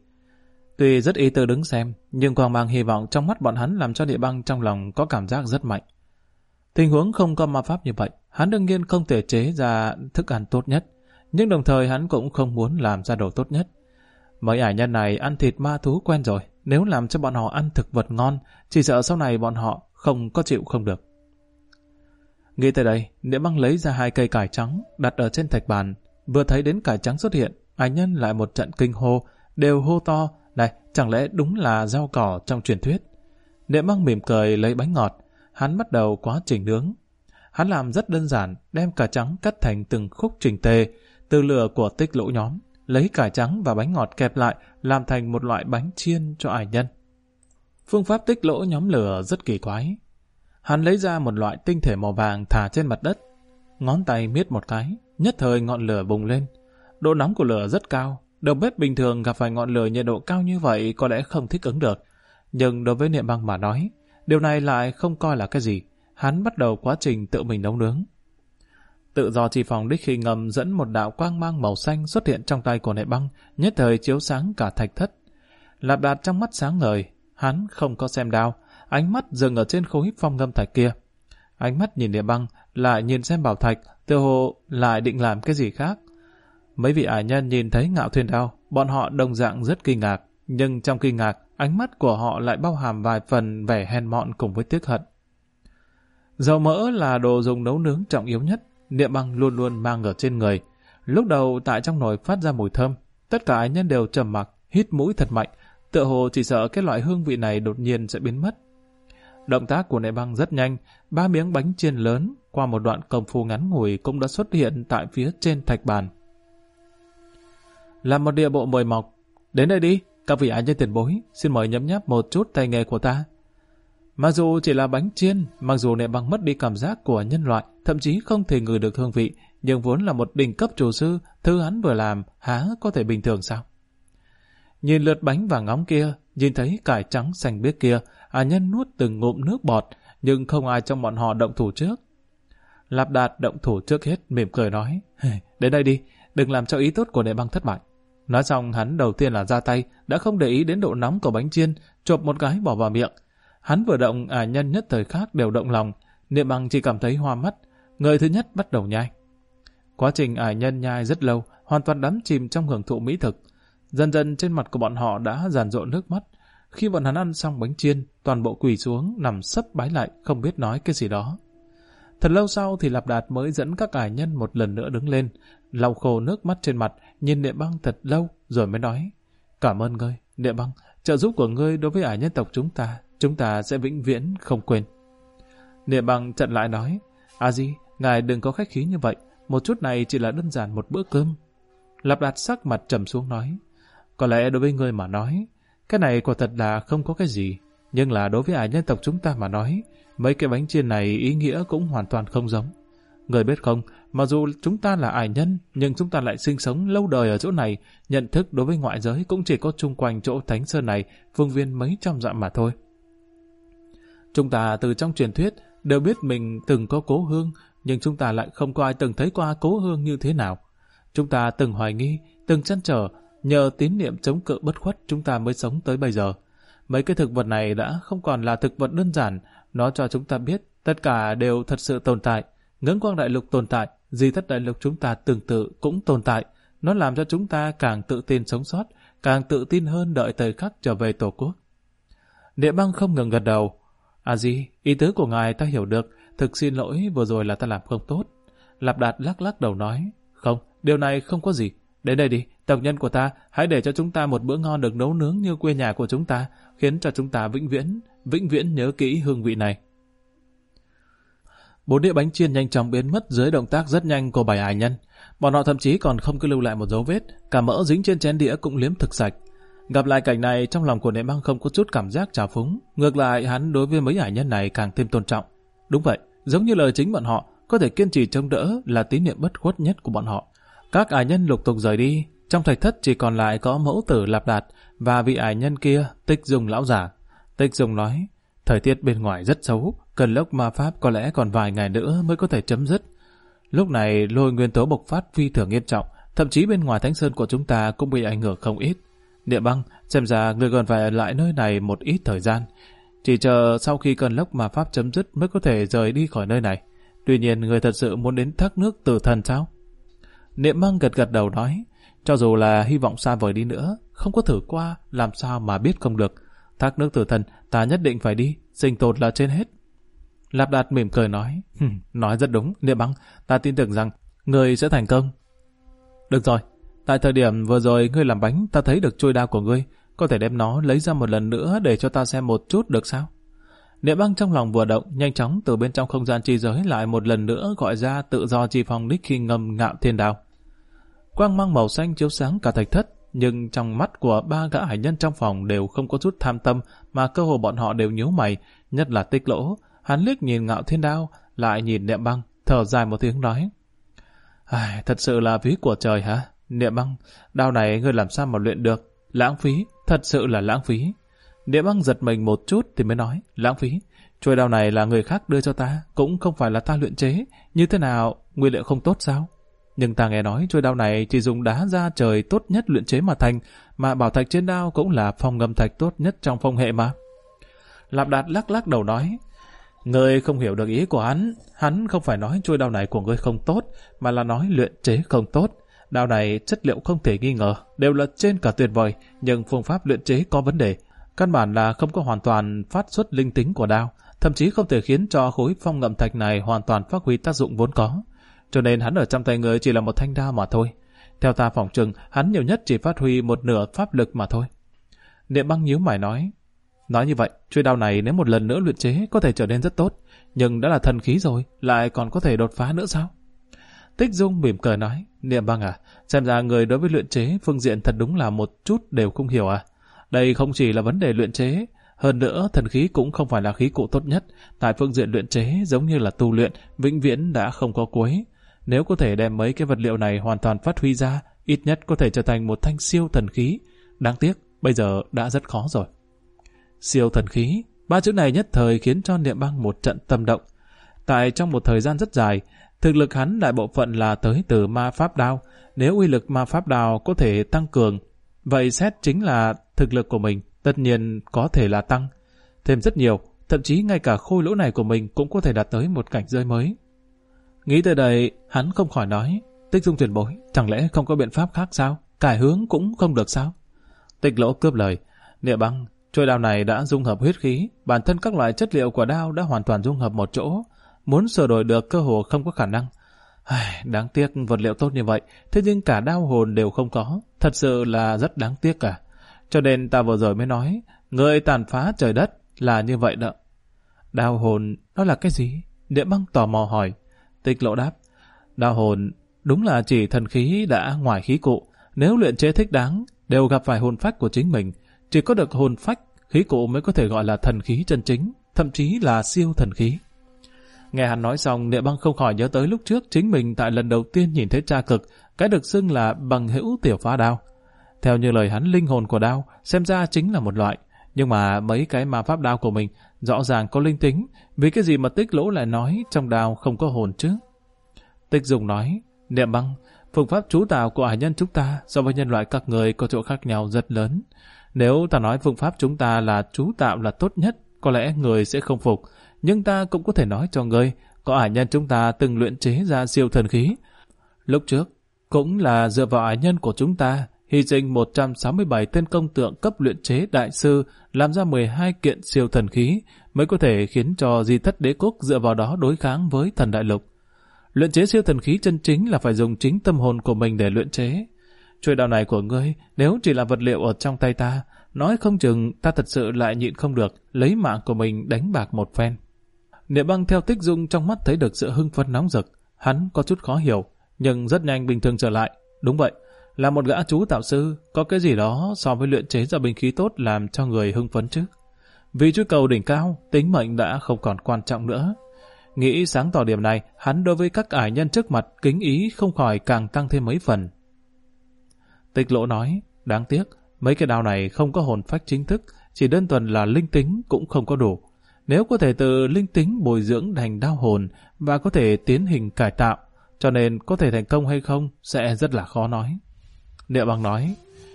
Speaker 1: Tuy rất ý tư đứng xem, nhưng quang mang hy vọng trong mắt bọn hắn làm cho Địa Băng trong lòng có cảm giác rất mạnh. Tình huống không có ma pháp như vậy, hắn đương nhiên không thể chế ra thức ăn tốt nhất, nhưng đồng thời hắn cũng không muốn làm ra đồ tốt nhất. Mấy ải nhân này ăn thịt ma thú quen rồi, nếu làm cho bọn họ ăn thực vật ngon, chỉ sợ sau này bọn họ không có chịu không được. Nghĩ tới đây, Địa Băng lấy ra 2 cây cải trắng đặt ở trên thạch bàn. Vừa thấy đến cải trắng xuất hiện, ải nhân lại một trận kinh hô, đều hô to: "Này, chẳng lẽ đúng là rau cỏ trong truyền thuyết?" Địa Băng mỉm cười lấy bánh ngọt, hắn bắt đầu quá trình nướng. Hắn làm rất đơn giản, đem cải trắng cắt thành từng khúc chỉnh tề, từ lửa của Tích Lỗ nhóm, lấy cải trắng và bánh ngọt kẹp lại, làm thành một loại bánh chiên cho ải nhân. Phương pháp Tích Lỗ nhóm lửa rất kỳ quái. Hắn lấy ra một loại tinh thể màu vàng thả trên mặt đất, ngón tay miết một cái, nhất thời ngọn lửa bùng lên. Độ nóng của lửa rất cao, đầu bếp bình thường gặp phải ngọn lửa nhiệt độ cao như vậy có lẽ không thích ứng được. Nhưng đối với Địa Băng mà nói, điều này lại không coi là cái gì. Hắn bắt đầu quá trình tự mình nấu nướng. Tự do chi phòng đích khi ngầm dẫn một đạo quang mang màu xanh xuất hiện trong tay của Địa Băng, nhất thời chiếu sáng cả thạch thất. Lạp Đạt trong mắt sáng ngời, hắn không có xem đao, ánh mắt dừng ở trên khối phong ngâm thạch kia. Ánh mắt nhìn Địa Băng, lại nhìn xem bảo thạch, tựa hồ lại định làm cái gì khác. Mấy vị ải nhân nhìn thấy Ngạo Thiên Đao, bọn họ đồng dạng rất kinh ngạc, nhưng trong kinh ngạc, ánh mắt của họ lại bao hàm vài phần vẻ hèn mọn cùng với tiếc hận. Dầu mỡ là đồ dùng nấu nướng trọng yếu nhất, Địa Băng luôn luôn mang ở trên người. Lúc đầu tại trong nồi phát ra mùi thơm, tất cả ải nhân đều trầm mặc, hít mũi thật mạnh, tựa hồ chỉ sợ cái loại hương vị này đột nhiên sẽ biến mất. Động tác của Địa Băng rất nhanh, 3 miếng bánh chiên lớn qua một đoạn công phu ngắn ngủi cũng đã xuất hiện tại phía trên thạch bàn. Làm một địa bộ mời mọc, đến đây đi, các vị ải nhân tiền bối, xin mời nhấm nháp một chút tay nghề của ta. Mặc dù chỉ là bánh chiên, mặc dù Địa Băng mất đi cảm giác của nhân loại, thậm chí không thể ngửi được hương vị, nhưng vốn là một đỉnh cấp chủ sư, thứ hắn vừa làm há có thể bình thường sao? Nhìn lượt bánh vàng óng kia, nhìn thấy cải trắng xanh biếc kia, ải nhân nuốt từng ngụm nước bọt, nhưng không ai trong bọn họ động thủ trước. Lạp Đạt động thủ trước hết, mỉm cười nói: "Đến đây đi, đừng làm cho ý tốt của Địa Băng thất bại." Nói xong hắn đầu tiên là ra tay, đã không để ý đến độ nóng của bánh chiên, chộp một cái bỏ vào miệng. Hắn vừa động, ải nhân nhất thời khác đều động lòng, Niệm Bằng chỉ cảm thấy hoa mắt. Người thứ nhất bắt đầu nhai. Quá trình ải nhân nhai rất lâu, hoàn toàn đắm chìm trong hưởng thụ mỹ thực. Dần dần trên mặt của bọn họ đã dàn rộn nước mắt. Khi bọn hắn ăn xong bánh chiên, toàn bộ quỳ xuống, nằm sấp bái lại, không biết nói cái gì đó. Thật lâu sau thì Lạp Đạt mới dẫn các ải nhân một lần nữa đứng lên, lau khô nước mắt trên mặt, nhìn Niệm Băng thật lâu, rồi mới nói: cảm ơn ngươi, Niệm Băng, trợ giúp của ngươi đối với ải nhân tộc chúng ta sẽ vĩnh viễn không quên. Niệm Băng chặn lại nói: A Di, ngài đừng có khách khí như vậy, một chút này chỉ là đơn giản một bữa cơm. Lạp Đạt sắc mặt trầm xuống nói: có lẽ đối với ngươi mà nói, cái này quả thật là không có cái gì, nhưng là đối với ải nhân tộc chúng ta mà nói, mấy cái bánh chiên này ý nghĩa cũng hoàn toàn không giống. Người biết không, mặc dù chúng ta là ải nhân, nhưng chúng ta lại sinh sống lâu đời ở chỗ này, nhận thức đối với ngoại giới cũng chỉ có chung quanh chỗ Thánh Sơn này, phương viên mấy trăm dặm mà thôi. Chúng ta từ trong truyền thuyết đều biết mình từng có cố hương, nhưng chúng ta lại không có ai từng thấy qua cố hương như thế nào. Chúng ta từng hoài nghi, từng trăn trở, nhờ tín niệm chống cự bất khuất chúng ta mới sống tới bây giờ. Mấy cái thực vật này đã không còn là thực vật đơn giản, nó cho chúng ta biết tất cả đều thật sự tồn tại. Ngấn Quang Đại Lục tồn tại, Di Thất Đại Lục chúng ta tương tự cũng tồn tại. Nó làm cho chúng ta càng tự tin sống sót, càng tự tin hơn đợi thời khắc trở về Tổ quốc. Niệm Băng không ngừng gật đầu. A Di, ý tứ của ngài ta hiểu được, thực xin lỗi vừa rồi là ta làm không tốt. Lạp Đạt lắc lắc đầu nói: không, điều này không có gì. Đến đây đi, tộc nhân của ta, hãy để cho chúng ta một bữa ngon được nấu nướng như quê nhà của chúng ta, khiến cho chúng ta vĩnh viễn nhớ kỹ hương vị này. 4 đĩa bánh chiên nhanh chóng biến mất dưới động tác rất nhanh của 7 ải nhân. Bọn họ thậm chí còn không cứ lưu lại một dấu vết, cả mỡ dính trên chén đĩa cũng liếm thực sạch. Gặp lại cảnh này, trong lòng của Niệm Băng không có chút cảm giác trào phúng, ngược lại hắn đối với mấy ải nhân này càng thêm tôn trọng. Đúng vậy, giống như lời chính bọn họ, có thể kiên trì chống đỡ là tín niệm bất khuất nhất của bọn họ. Các ải nhân lục tục rời đi, trong thạch thất chỉ còn lại có mẫu tử Lạp Đạt và vị ải nhân kia, Tích Dung lão giả. Tích Dung nói: thời tiết bên ngoài rất xấu, cơn lốc ma pháp có lẽ còn vài ngày nữa mới có thể chấm dứt. Lúc này lôi nguyên tố bộc phát phi thường nghiêm trọng, thậm chí bên ngoài Thánh Sơn của chúng ta cũng bị ảnh hưởng không ít. Niệm Băng, xem ra người còn phải ở lại nơi này một ít thời gian, chỉ chờ sau khi cơn lốc ma pháp chấm dứt mới có thể rời đi khỏi nơi này. Tuy nhiên, người thật sự muốn đến thác nước Tử Thần sao? Niệm Băng gật gật đầu nói: cho dù là hy vọng xa vời đi nữa, không có thử qua làm sao mà biết không được. Thác nước Tử Thần ta nhất định phải đi, sinh tồn là trên hết. Lạp Đạt mỉm cười nói: nói rất đúng, Niệm Băng, ta tin tưởng rằng người sẽ thành công. Được rồi, tại thời điểm vừa rồi ngươi làm bánh, ta thấy được chuôi đao của ngươi, có thể đem nó lấy ra một lần nữa để cho ta xem một chút được sao? Niệm Băng trong lòng vừa động, nhanh chóng từ bên trong không gian chi giới lại một lần nữa gọi ra tự do chi phong đích khi ngâm Ngạo Thiên Đao. Quang mang màu xanh chiếu sáng cả thạch thất, nhưng trong mắt của 3 gã hải nhân trong phòng đều không có chút tham tâm, mà cơ hồ bọn họ đều nhíu mày, nhất là Tích Lỗ. Hắn liếc nhìn Ngạo Thiên Đao, lại nhìn Niệm Băng, thở dài một tiếng nói: thật sự là phí của trời hả? Niệm Băng, đao này ngươi làm sao mà luyện được? Lãng phí, thật sự là lãng phí. Niệm Băng giật mình một chút thì mới nói: lãng phí? Chuôi đao này là người khác đưa cho ta, cũng không phải là ta luyện chế. Như thế nào, nguyên liệu không tốt sao? Nhưng ta nghe nói chuôi đao này chỉ dùng đá da trời tốt nhất luyện chế mà thành, mà bảo thạch trên đao cũng là phong ngâm thạch tốt nhất trong phong hệ mà. Lạp Đạt lắc lắc đầu nói: ngươi không hiểu được ý của hắn không phải nói chuôi đao này của ngươi không tốt, mà là nói luyện chế không tốt. Đao này chất liệu không thể nghi ngờ, đều là trên cả tuyệt vời, nhưng phương pháp luyện chế có vấn đề. Căn bản là không có hoàn toàn phát xuất linh tính của đao, thậm chí không thể khiến cho khối phong ngậm thạch này hoàn toàn phát huy tác dụng vốn có. Cho nên hắn ở trong tay người chỉ là một thanh đao mà thôi. Theo ta phỏng chừng, hắn nhiều nhất chỉ phát huy một nửa pháp lực mà thôi. Niệm Băng nhíu mày nói: nói như vậy, chuôi đao này nếu một lần nữa luyện chế có thể trở nên rất tốt, nhưng đã là thần khí rồi, lại còn có thể đột phá nữa sao? Tích Dung mỉm cười nói: Niệm Băng à, xem ra người đối với luyện chế phương diện thật đúng là một chút đều không hiểu à. Đây không chỉ là vấn đề luyện chế, hơn nữa thần khí cũng không phải là khí cụ tốt nhất. Tại phương diện luyện chế giống như là tu luyện, vĩnh viễn đã không có cuối. Nếu có thể đem mấy cái vật liệu này hoàn toàn phát huy ra, ít nhất có thể trở thành một thanh siêu thần khí. Đáng tiếc, bây giờ đã rất khó rồi. Siêu thần khí, 3 chữ này nhất thời khiến cho Niệm Băng một trận tâm động. Tại trong một thời gian rất dài, thực lực hắn đại bộ phận là tới từ ma pháp đao. Nếu uy lực ma pháp đao có thể tăng cường, vậy xét chính là thực lực của mình tất nhiên có thể là tăng thêm rất nhiều. thậm chí ngay cả khôi lỗi này của mình cũng có thể đạt tới một cảnh giới mới. Nghĩ tới đây, hắn không khỏi nói, Tích Dung tiền bối, chẳng lẽ không có biện pháp khác sao? Cải hướng cũng không được sao? Tích Lỗ cướp lời, Địa Băng, trôi đao này đã dung hợp huyết khí, bản thân các loại chất liệu của đao đã hoàn toàn dung hợp một chỗ, muốn sửa đổi được cơ hồ không có khả năng. Đáng tiếc vật liệu tốt như vậy, thế nhưng cả đao hồn đều không có, thật sự là rất đáng tiếc cả. Cho nên ta vừa rồi mới nói, người tàn phá trời đất là như vậy đó. Đao hồn, đó là cái gì? Địa Băng tò mò hỏi. Tích Lỗ đáp, đao hồn đúng là chỉ thần khí đã ngoài khí cụ, nếu luyện chế thích đáng, đều gặp phải hồn phách của chính mình, chỉ có được hồn phách, khí cụ mới có thể gọi là thần khí chân chính, thậm chí là siêu thần khí. Nghe hắn nói xong, Địa Băng không khỏi nhớ tới lúc trước chính mình tại lần đầu tiên nhìn thấy tra cực, cái được xưng là bằng hữu tiểu phá đao. Theo như lời hắn, linh hồn của đao xem ra chính là một loại, nhưng mà mấy cái ma pháp đao của mình rõ ràng có linh tính, vì cái gì mà Tích Lỗ lại nói trong đao không có hồn chứ? Tích Dung nói, Địa Băng, phương pháp chú tạo của ải nhân chúng ta so với nhân loại các người có chỗ khác nhau rất lớn. Nếu ta nói phương pháp chúng ta là chú tạo là tốt nhất, có lẽ người sẽ không phục, nhưng ta cũng có thể nói cho người, có ải nhân chúng ta từng luyện chế ra siêu thần khí. Lúc trước, cũng là dựa vào ải nhân của chúng ta, hy sinh 167 tên công tượng cấp luyện chế đại sư, làm ra 12 kiện siêu thần khí, mới có thể khiến cho Di Thất Đế Quốc dựa vào đó đối kháng với thần đại lục. Luyện chế siêu thần khí chân chính là phải dùng chính tâm hồn của mình để luyện chế. Chuôi đao này của ngươi, nếu chỉ là vật liệu ở trong tay ta, nói không chừng ta thật sự lại nhịn không được, lấy mạng của mình đánh bạc một phen. Địa Băng theo Tích Dung trong mắt thấy được sự hưng phấn nóng rực, hắn có chút khó hiểu, nhưng rất nhanh bình thường trở lại. Đúng vậy, là một gã chú tạo sư, có cái gì đó so với luyện chế ra binh khí tốt làm cho người hưng phấn chứ. Vì truy cầu đỉnh cao, tính mệnh đã không còn quan trọng nữa. Nghĩ sáng tỏ điểm này, hắn đối với các ải nhân trước mặt kính ý không khỏi càng tăng thêm mấy phần. Tích Lỗ nói, đáng tiếc, mấy cái đao này không có hồn phách chính thức, chỉ đơn thuần là linh tính cũng không có đủ. Nếu có thể từ linh tính bồi dưỡng thành đao hồn và có thể tiến hình cải tạo, cho nên có thể thành công hay không sẽ rất là khó nói. Địa Băng nói,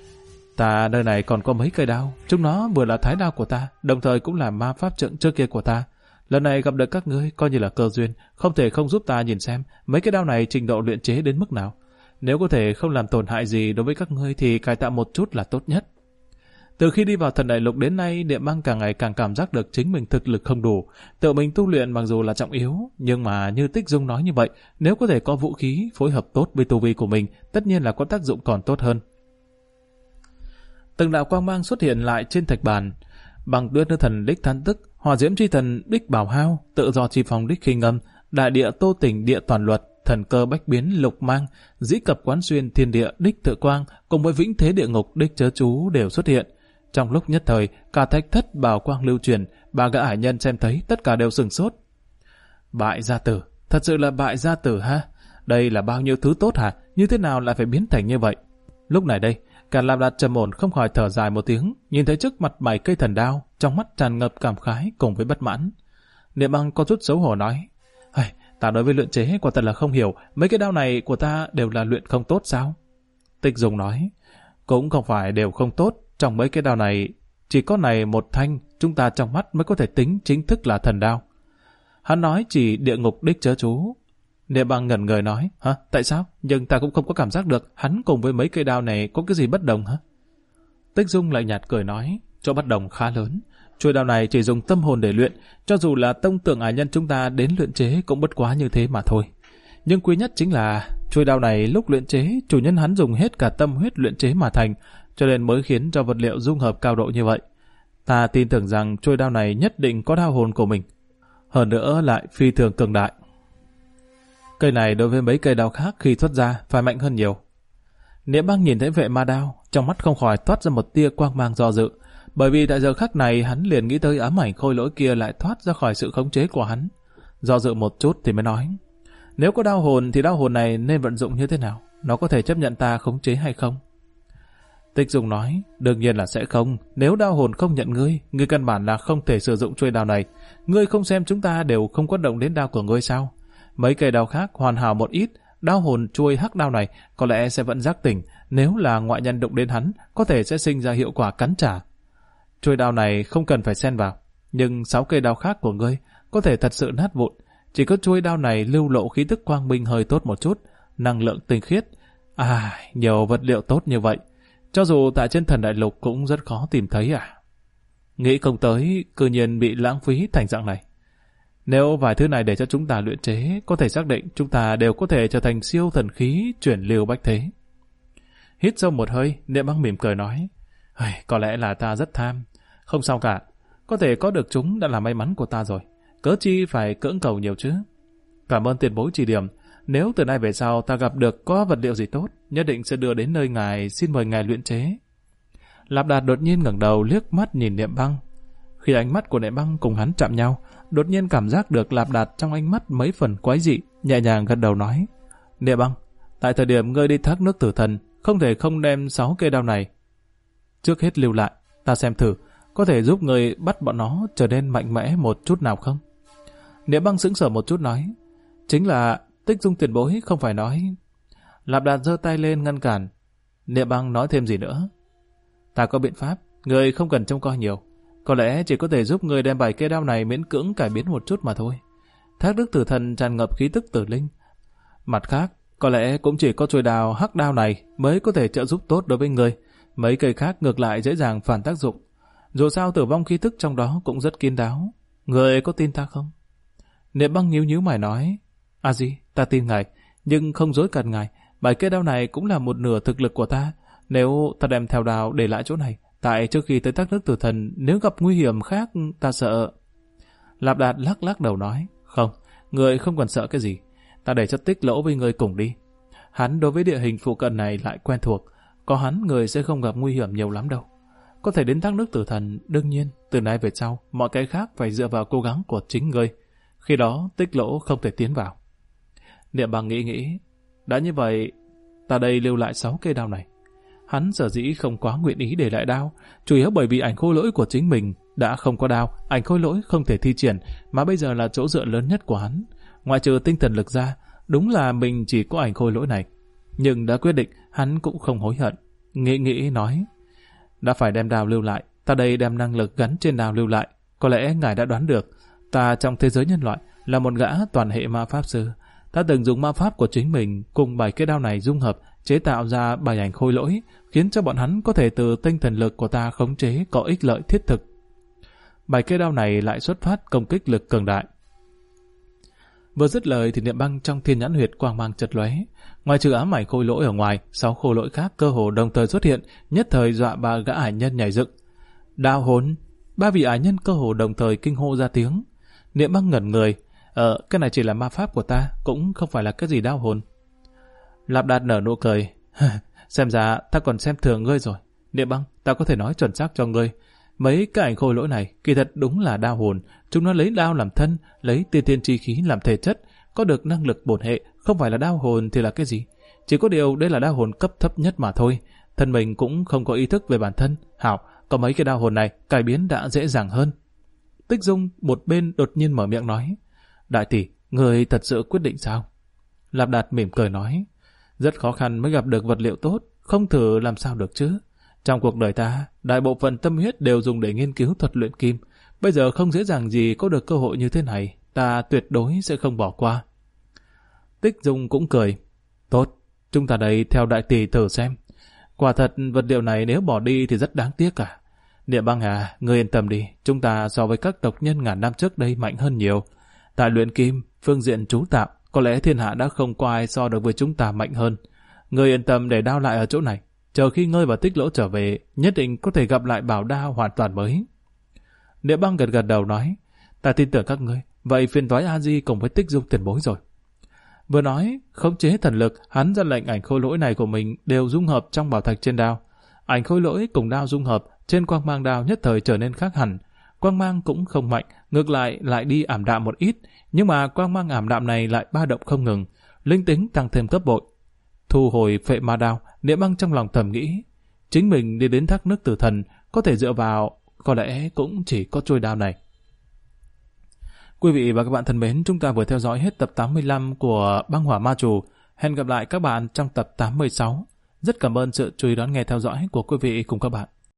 Speaker 1: ta nơi này còn có mấy cây đao, chúng nó vừa là thái đao của ta, đồng thời cũng là ma pháp trận trước kia của ta. Lần này gặp được các ngươi coi như là cơ duyên, không thể không giúp ta nhìn xem mấy cái đao này trình độ luyện chế đến mức nào. Nếu có thể không làm tổn hại gì đối với các ngươi thì cải tạo một chút là tốt nhất. Từ khi đi vào thần đại lục đến nay, Địa Băng càng ngày càng cảm giác được chính mình thực lực không đủ. Tự mình tu luyện mặc dù là trọng yếu, nhưng mà như Tích Dung nói như vậy, nếu có thể có vũ khí phối hợp tốt với tu vi của mình, tất nhiên là có tác dụng còn tốt hơn. Từng đạo quang mang xuất hiện lại trên thạch bàn, bằng Tuyết Nữ Thần đích Thán Tức, Hỏa Diễm Chi Thần đích Bảo Hao, Tự Do Chi Phong đích Khinh Âm, Đại Địa Tô Tỉnh địa Toàn Luật, Thần Cơ Bách Biến Lục Mang, Dĩ Cập Quán Xuyên Thiên Địa đích Tự Quang cùng với Vĩnh Thế Địa Ngục đích Chớ Chú đều xuất hiện. Trong lúc nhất thời, cả thạch thất bảo quang lưu truyền, ba gã ải nhân xem thấy tất cả đều sửng sốt. Bại gia tử, thật sự là bại gia tử ha? Đây là bao nhiêu thứ tốt hả? Như thế nào lại phải biến thành như vậy? Lúc này đây, cả Lạp Đạt trầm ổn không khỏi thở dài một tiếng, nhìn thấy trước mặt 7 cây thần đao, trong mắt tràn ngập cảm khái cùng với bất mãn. Địa Băng có chút xấu hổ nói, ta đối với luyện chế quả thật là không hiểu, mấy cái đao này của ta đều là luyện không tốt sao? Tích Dung nói, cũng không phải đều không tốt, trong mấy cái đao này, chỉ có này một thanh, chúng ta trong mắt mới có thể tính chính thức là thần đao. Hắn nói chỉ Địa Ngục đích Chớ Chú. Địa Băng ngẩn người nói, tại sao? Nhưng ta cũng không có cảm giác được hắn cùng với mấy cây đao này có cái gì bất đồng hả? Tích Dung lại nhạt cười nói, chỗ bất đồng khá lớn. Chuôi đao này chỉ dùng tâm hồn để luyện, cho dù là tông tượng ải nhân chúng ta đến luyện chế cũng bất quá như thế mà thôi. Nhưng quý nhất chính là chuôi đao này lúc luyện chế, chủ nhân hắn dùng hết cả tâm huyết luyện chế mà thành, cho nên mới khiến cho vật liệu dung hợp cao độ như vậy. Ta tin tưởng rằng chuôi đao này nhất định có đao hồn của mình, hơn nữa lại phi thường cường đại. Cây này đối với mấy cây đao khác khi xuất ra phải mạnh hơn nhiều. Địa Băng nhìn thấy vệ ma đao, trong mắt không khỏi toát ra một tia quang mang do dự, bởi vì tại giờ khắc này hắn liền nghĩ tới ám ảnh khôi lỗi kia lại thoát ra khỏi sự khống chế của hắn. Do dự một chút thì mới nói, nếu có đao hồn thì đao hồn này nên vận dụng như thế nào? Nó có thể chấp nhận ta khống chế hay không? Tích Dung nói, đương nhiên là sẽ không. Nếu đao hồn không nhận ngươi, ngươi căn bản là không thể sử dụng chuôi đao này. Ngươi không xem chúng ta đều không có động đến đao của ngươi sao? Mấy cây đao khác hoàn hảo một ít, đao hồn chuôi hắc đao này có lẽ sẽ vẫn giác tỉnh. Nếu là ngoại nhân động đến hắn, có thể sẽ sinh ra hiệu quả cắn trả. Chuôi đao này không cần phải xen vào. Nhưng 6 cây đao khác của ngươi có thể thật sự nát vụn. Chỉ có chuôi đao này lưu lộ khí tức quang minh hơi tốt một chút, năng lượng tinh khiết. Nhiều vật liệu tốt như vậy, cho dù tại trên thần đại lục cũng rất khó tìm thấy à. Nghĩ không tới, cư nhiên bị lãng phí thành dạng này. Nếu vài thứ này để cho chúng ta luyện chế, có thể xác định chúng ta đều có thể trở thành siêu thần khí chuyển lưu bách thế. Hít sâu một hơi, Niệm Băng mỉm cười nói, có lẽ là ta rất tham. Không sao cả, có thể có được chúng đã là may mắn của ta rồi. Cớ chi phải cưỡng cầu nhiều chứ. Cảm ơn tiền bối chỉ điểm. Nếu từ nay về sau ta gặp được có vật liệu gì tốt, nhất định sẽ đưa đến nơi ngài, xin mời ngài luyện chế. Lạp Đạt đột nhiên ngẩng đầu liếc mắt nhìn Niệm Băng. Khi ánh mắt của Niệm Băng cùng hắn chạm nhau, đột nhiên cảm giác được Lạp Đạt trong ánh mắt mấy phần quái dị, nhẹ nhàng gật đầu nói, Niệm Băng, tại thời điểm ngươi đi thác nước tử thần, không thể không đem 6 cây đao này. Trước hết lưu lại, ta xem thử, có thể giúp ngươi bắt bọn nó trở nên mạnh mẽ một chút nào không? Niệm Băng sững sờ một chút nói, chính là Tích Dung tiền bối không phải nói. Lạp Đạt giơ tay lên ngăn cản. Niệm Băng nói thêm gì nữa. Ta có biện pháp, ngươi không cần trông coi nhiều. Có lẽ chỉ có thể giúp ngươi đem 7 cây đao này miễn cưỡng cải biến một chút mà thôi. Thác nước tử thần tràn ngập khí tức tử linh. Mặt khác, có lẽ cũng chỉ có chuôi đao hắc đao này mới có thể trợ giúp tốt đối với ngươi. Mấy cây khác ngược lại dễ dàng phản tác dụng. Dù sao tử vong khí tức trong đó cũng rất kín đáo. Ngươi có tin ta không? Niệm Băng nhíu mày nói, A-di, ta tin ngài, nhưng không dối gạt ngài. 7 cây đao này cũng là một nửa thực lực của ta. Nếu ta đem theo đao để lại chỗ này, tại trước khi tới thác nước tử thần, nếu gặp nguy hiểm khác, ta sợ. Lạp Đạt lắc đầu nói, không, người không cần sợ cái gì. Ta để cho Tích Lỗ với người cùng đi. Hắn đối với địa hình phụ cận này lại quen thuộc, có hắn người sẽ không gặp nguy hiểm nhiều lắm đâu. Có thể đến thác nước tử thần, đương nhiên, từ nay về sau, mọi cái khác phải dựa vào cố gắng của chính ngươi. Khi đó, Tích Lỗ không thể tiến vào. Niệm Băng nghĩ, đã như vậy, ta đây lưu lại 6 cây đao này. Hắn sở dĩ không quá nguyện ý để lại đao, chủ yếu bởi vì ảnh khôi lỗi của chính mình đã không có đao, ảnh khôi lỗi không thể thi triển, mà bây giờ là chỗ dựa lớn nhất của hắn. Ngoại trừ tinh thần lực ra, đúng là mình chỉ có ảnh khôi lỗi này. Nhưng đã quyết định, hắn cũng không hối hận. Nghĩ nói, đã phải đem đao lưu lại, ta đây đem năng lực gắn trên đao lưu lại. Có lẽ ngài đã đoán được, ta trong thế giới nhân loại là một gã toàn hệ ma pháp sư. Ta từng dùng ma pháp của chính mình cùng 7 cái đao này dung hợp, chế tạo ra 7 ảnh khôi lỗi, khiến cho bọn hắn có thể từ tinh thần lực của ta khống chế có ích lợi thiết thực. 7 cái đao này lại xuất phát công kích lực cường đại. Vừa dứt lời thì Niệm Băng trong thiên nhãn huyệt quang mang chật lóe. Ngoài trừ ám ảnh khôi lỗi ở ngoài, 6 khôi lỗi khác cơ hồ đồng thời xuất hiện, nhất thời dọa 3 gã ải nhân nhảy dựng. Đao hồn! 3 vị ải nhân cơ hồ đồng thời kinh hô ra tiếng. Niệm Băng ngẩn người. Cái này chỉ là ma pháp của ta, cũng không phải là cái gì đao hồn. Lạp Đạt nở nụ cười. Xem ra ta còn xem thường ngươi rồi. Niệm Băng, ta có thể nói chuẩn xác cho ngươi. Mấy cái ảnh khôi lỗi này kỳ thật đúng là đao hồn. Chúng nó lấy đao làm thân, lấy tiên chi khí làm thể chất, có được năng lực bổn hệ. Không phải là đao hồn thì là cái gì? Chỉ có điều đây là đao hồn cấp thấp nhất mà thôi. Thân mình cũng không có ý thức về bản thân. Hảo, có mấy cái đao hồn này cải biến đã dễ dàng hơn. Tích Dung một bên đột nhiên mở miệng nói, đại tỷ, người thật sự quyết định sao? Lạp Đạt mỉm cười nói, rất khó khăn mới gặp được vật liệu tốt, không thử làm sao được chứ. Trong cuộc đời ta, đại bộ phận tâm huyết đều dùng để nghiên cứu thuật luyện kim. Bây giờ không dễ dàng gì có được cơ hội như thế này, ta tuyệt đối sẽ không bỏ qua. Tích Dung cũng cười, tốt, chúng ta đây theo đại tỷ thử xem. Quả thật vật liệu này nếu bỏ đi thì rất đáng tiếc cả. Niệm Băng à, ngươi yên tâm đi, chúng ta so với các tộc nhân ngàn năm trước đây mạnh hơn nhiều. Tại luyện kim, phương diện trú tạo, có lẽ thiên hạ đã không có ai so được với chúng ta mạnh hơn. Ngươi yên tâm để đao lại ở chỗ này. Chờ khi ngươi và Tích Lỗ trở về, nhất định có thể gặp lại bảo đao hoàn toàn mới. Niệm Băng gật đầu nói, ta tin tưởng các ngươi, vậy phiền toái A-di cùng với Tích Dung tiền bối rồi. Vừa nói, khống chế thần lực, hắn ra lệnh ảnh khôi lỗi này của mình đều dung hợp trong bảo thạch trên đao. Ảnh khôi lỗi cùng đao dung hợp, trên quang mang đao nhất thời trở nên khác hẳn. Quang mang cũng không mạnh, ngược lại đi ảm đạm một ít, nhưng mà quang mang ảm đạm này lại ba động không ngừng, linh tính tăng thêm gấp bội. Thu hồi phệ ma đao, Niệm Băng trong lòng thầm nghĩ, chính mình đi đến thác nước tử thần, có thể dựa vào, có lẽ cũng chỉ có chuôi đao này. Quý vị và các bạn thân mến, chúng ta vừa theo dõi hết tập 85 của Băng Hỏa Ma Chủ. Hẹn gặp lại các bạn trong tập 86. Rất cảm ơn sự chú ý đón nghe theo dõi của quý vị cùng các bạn.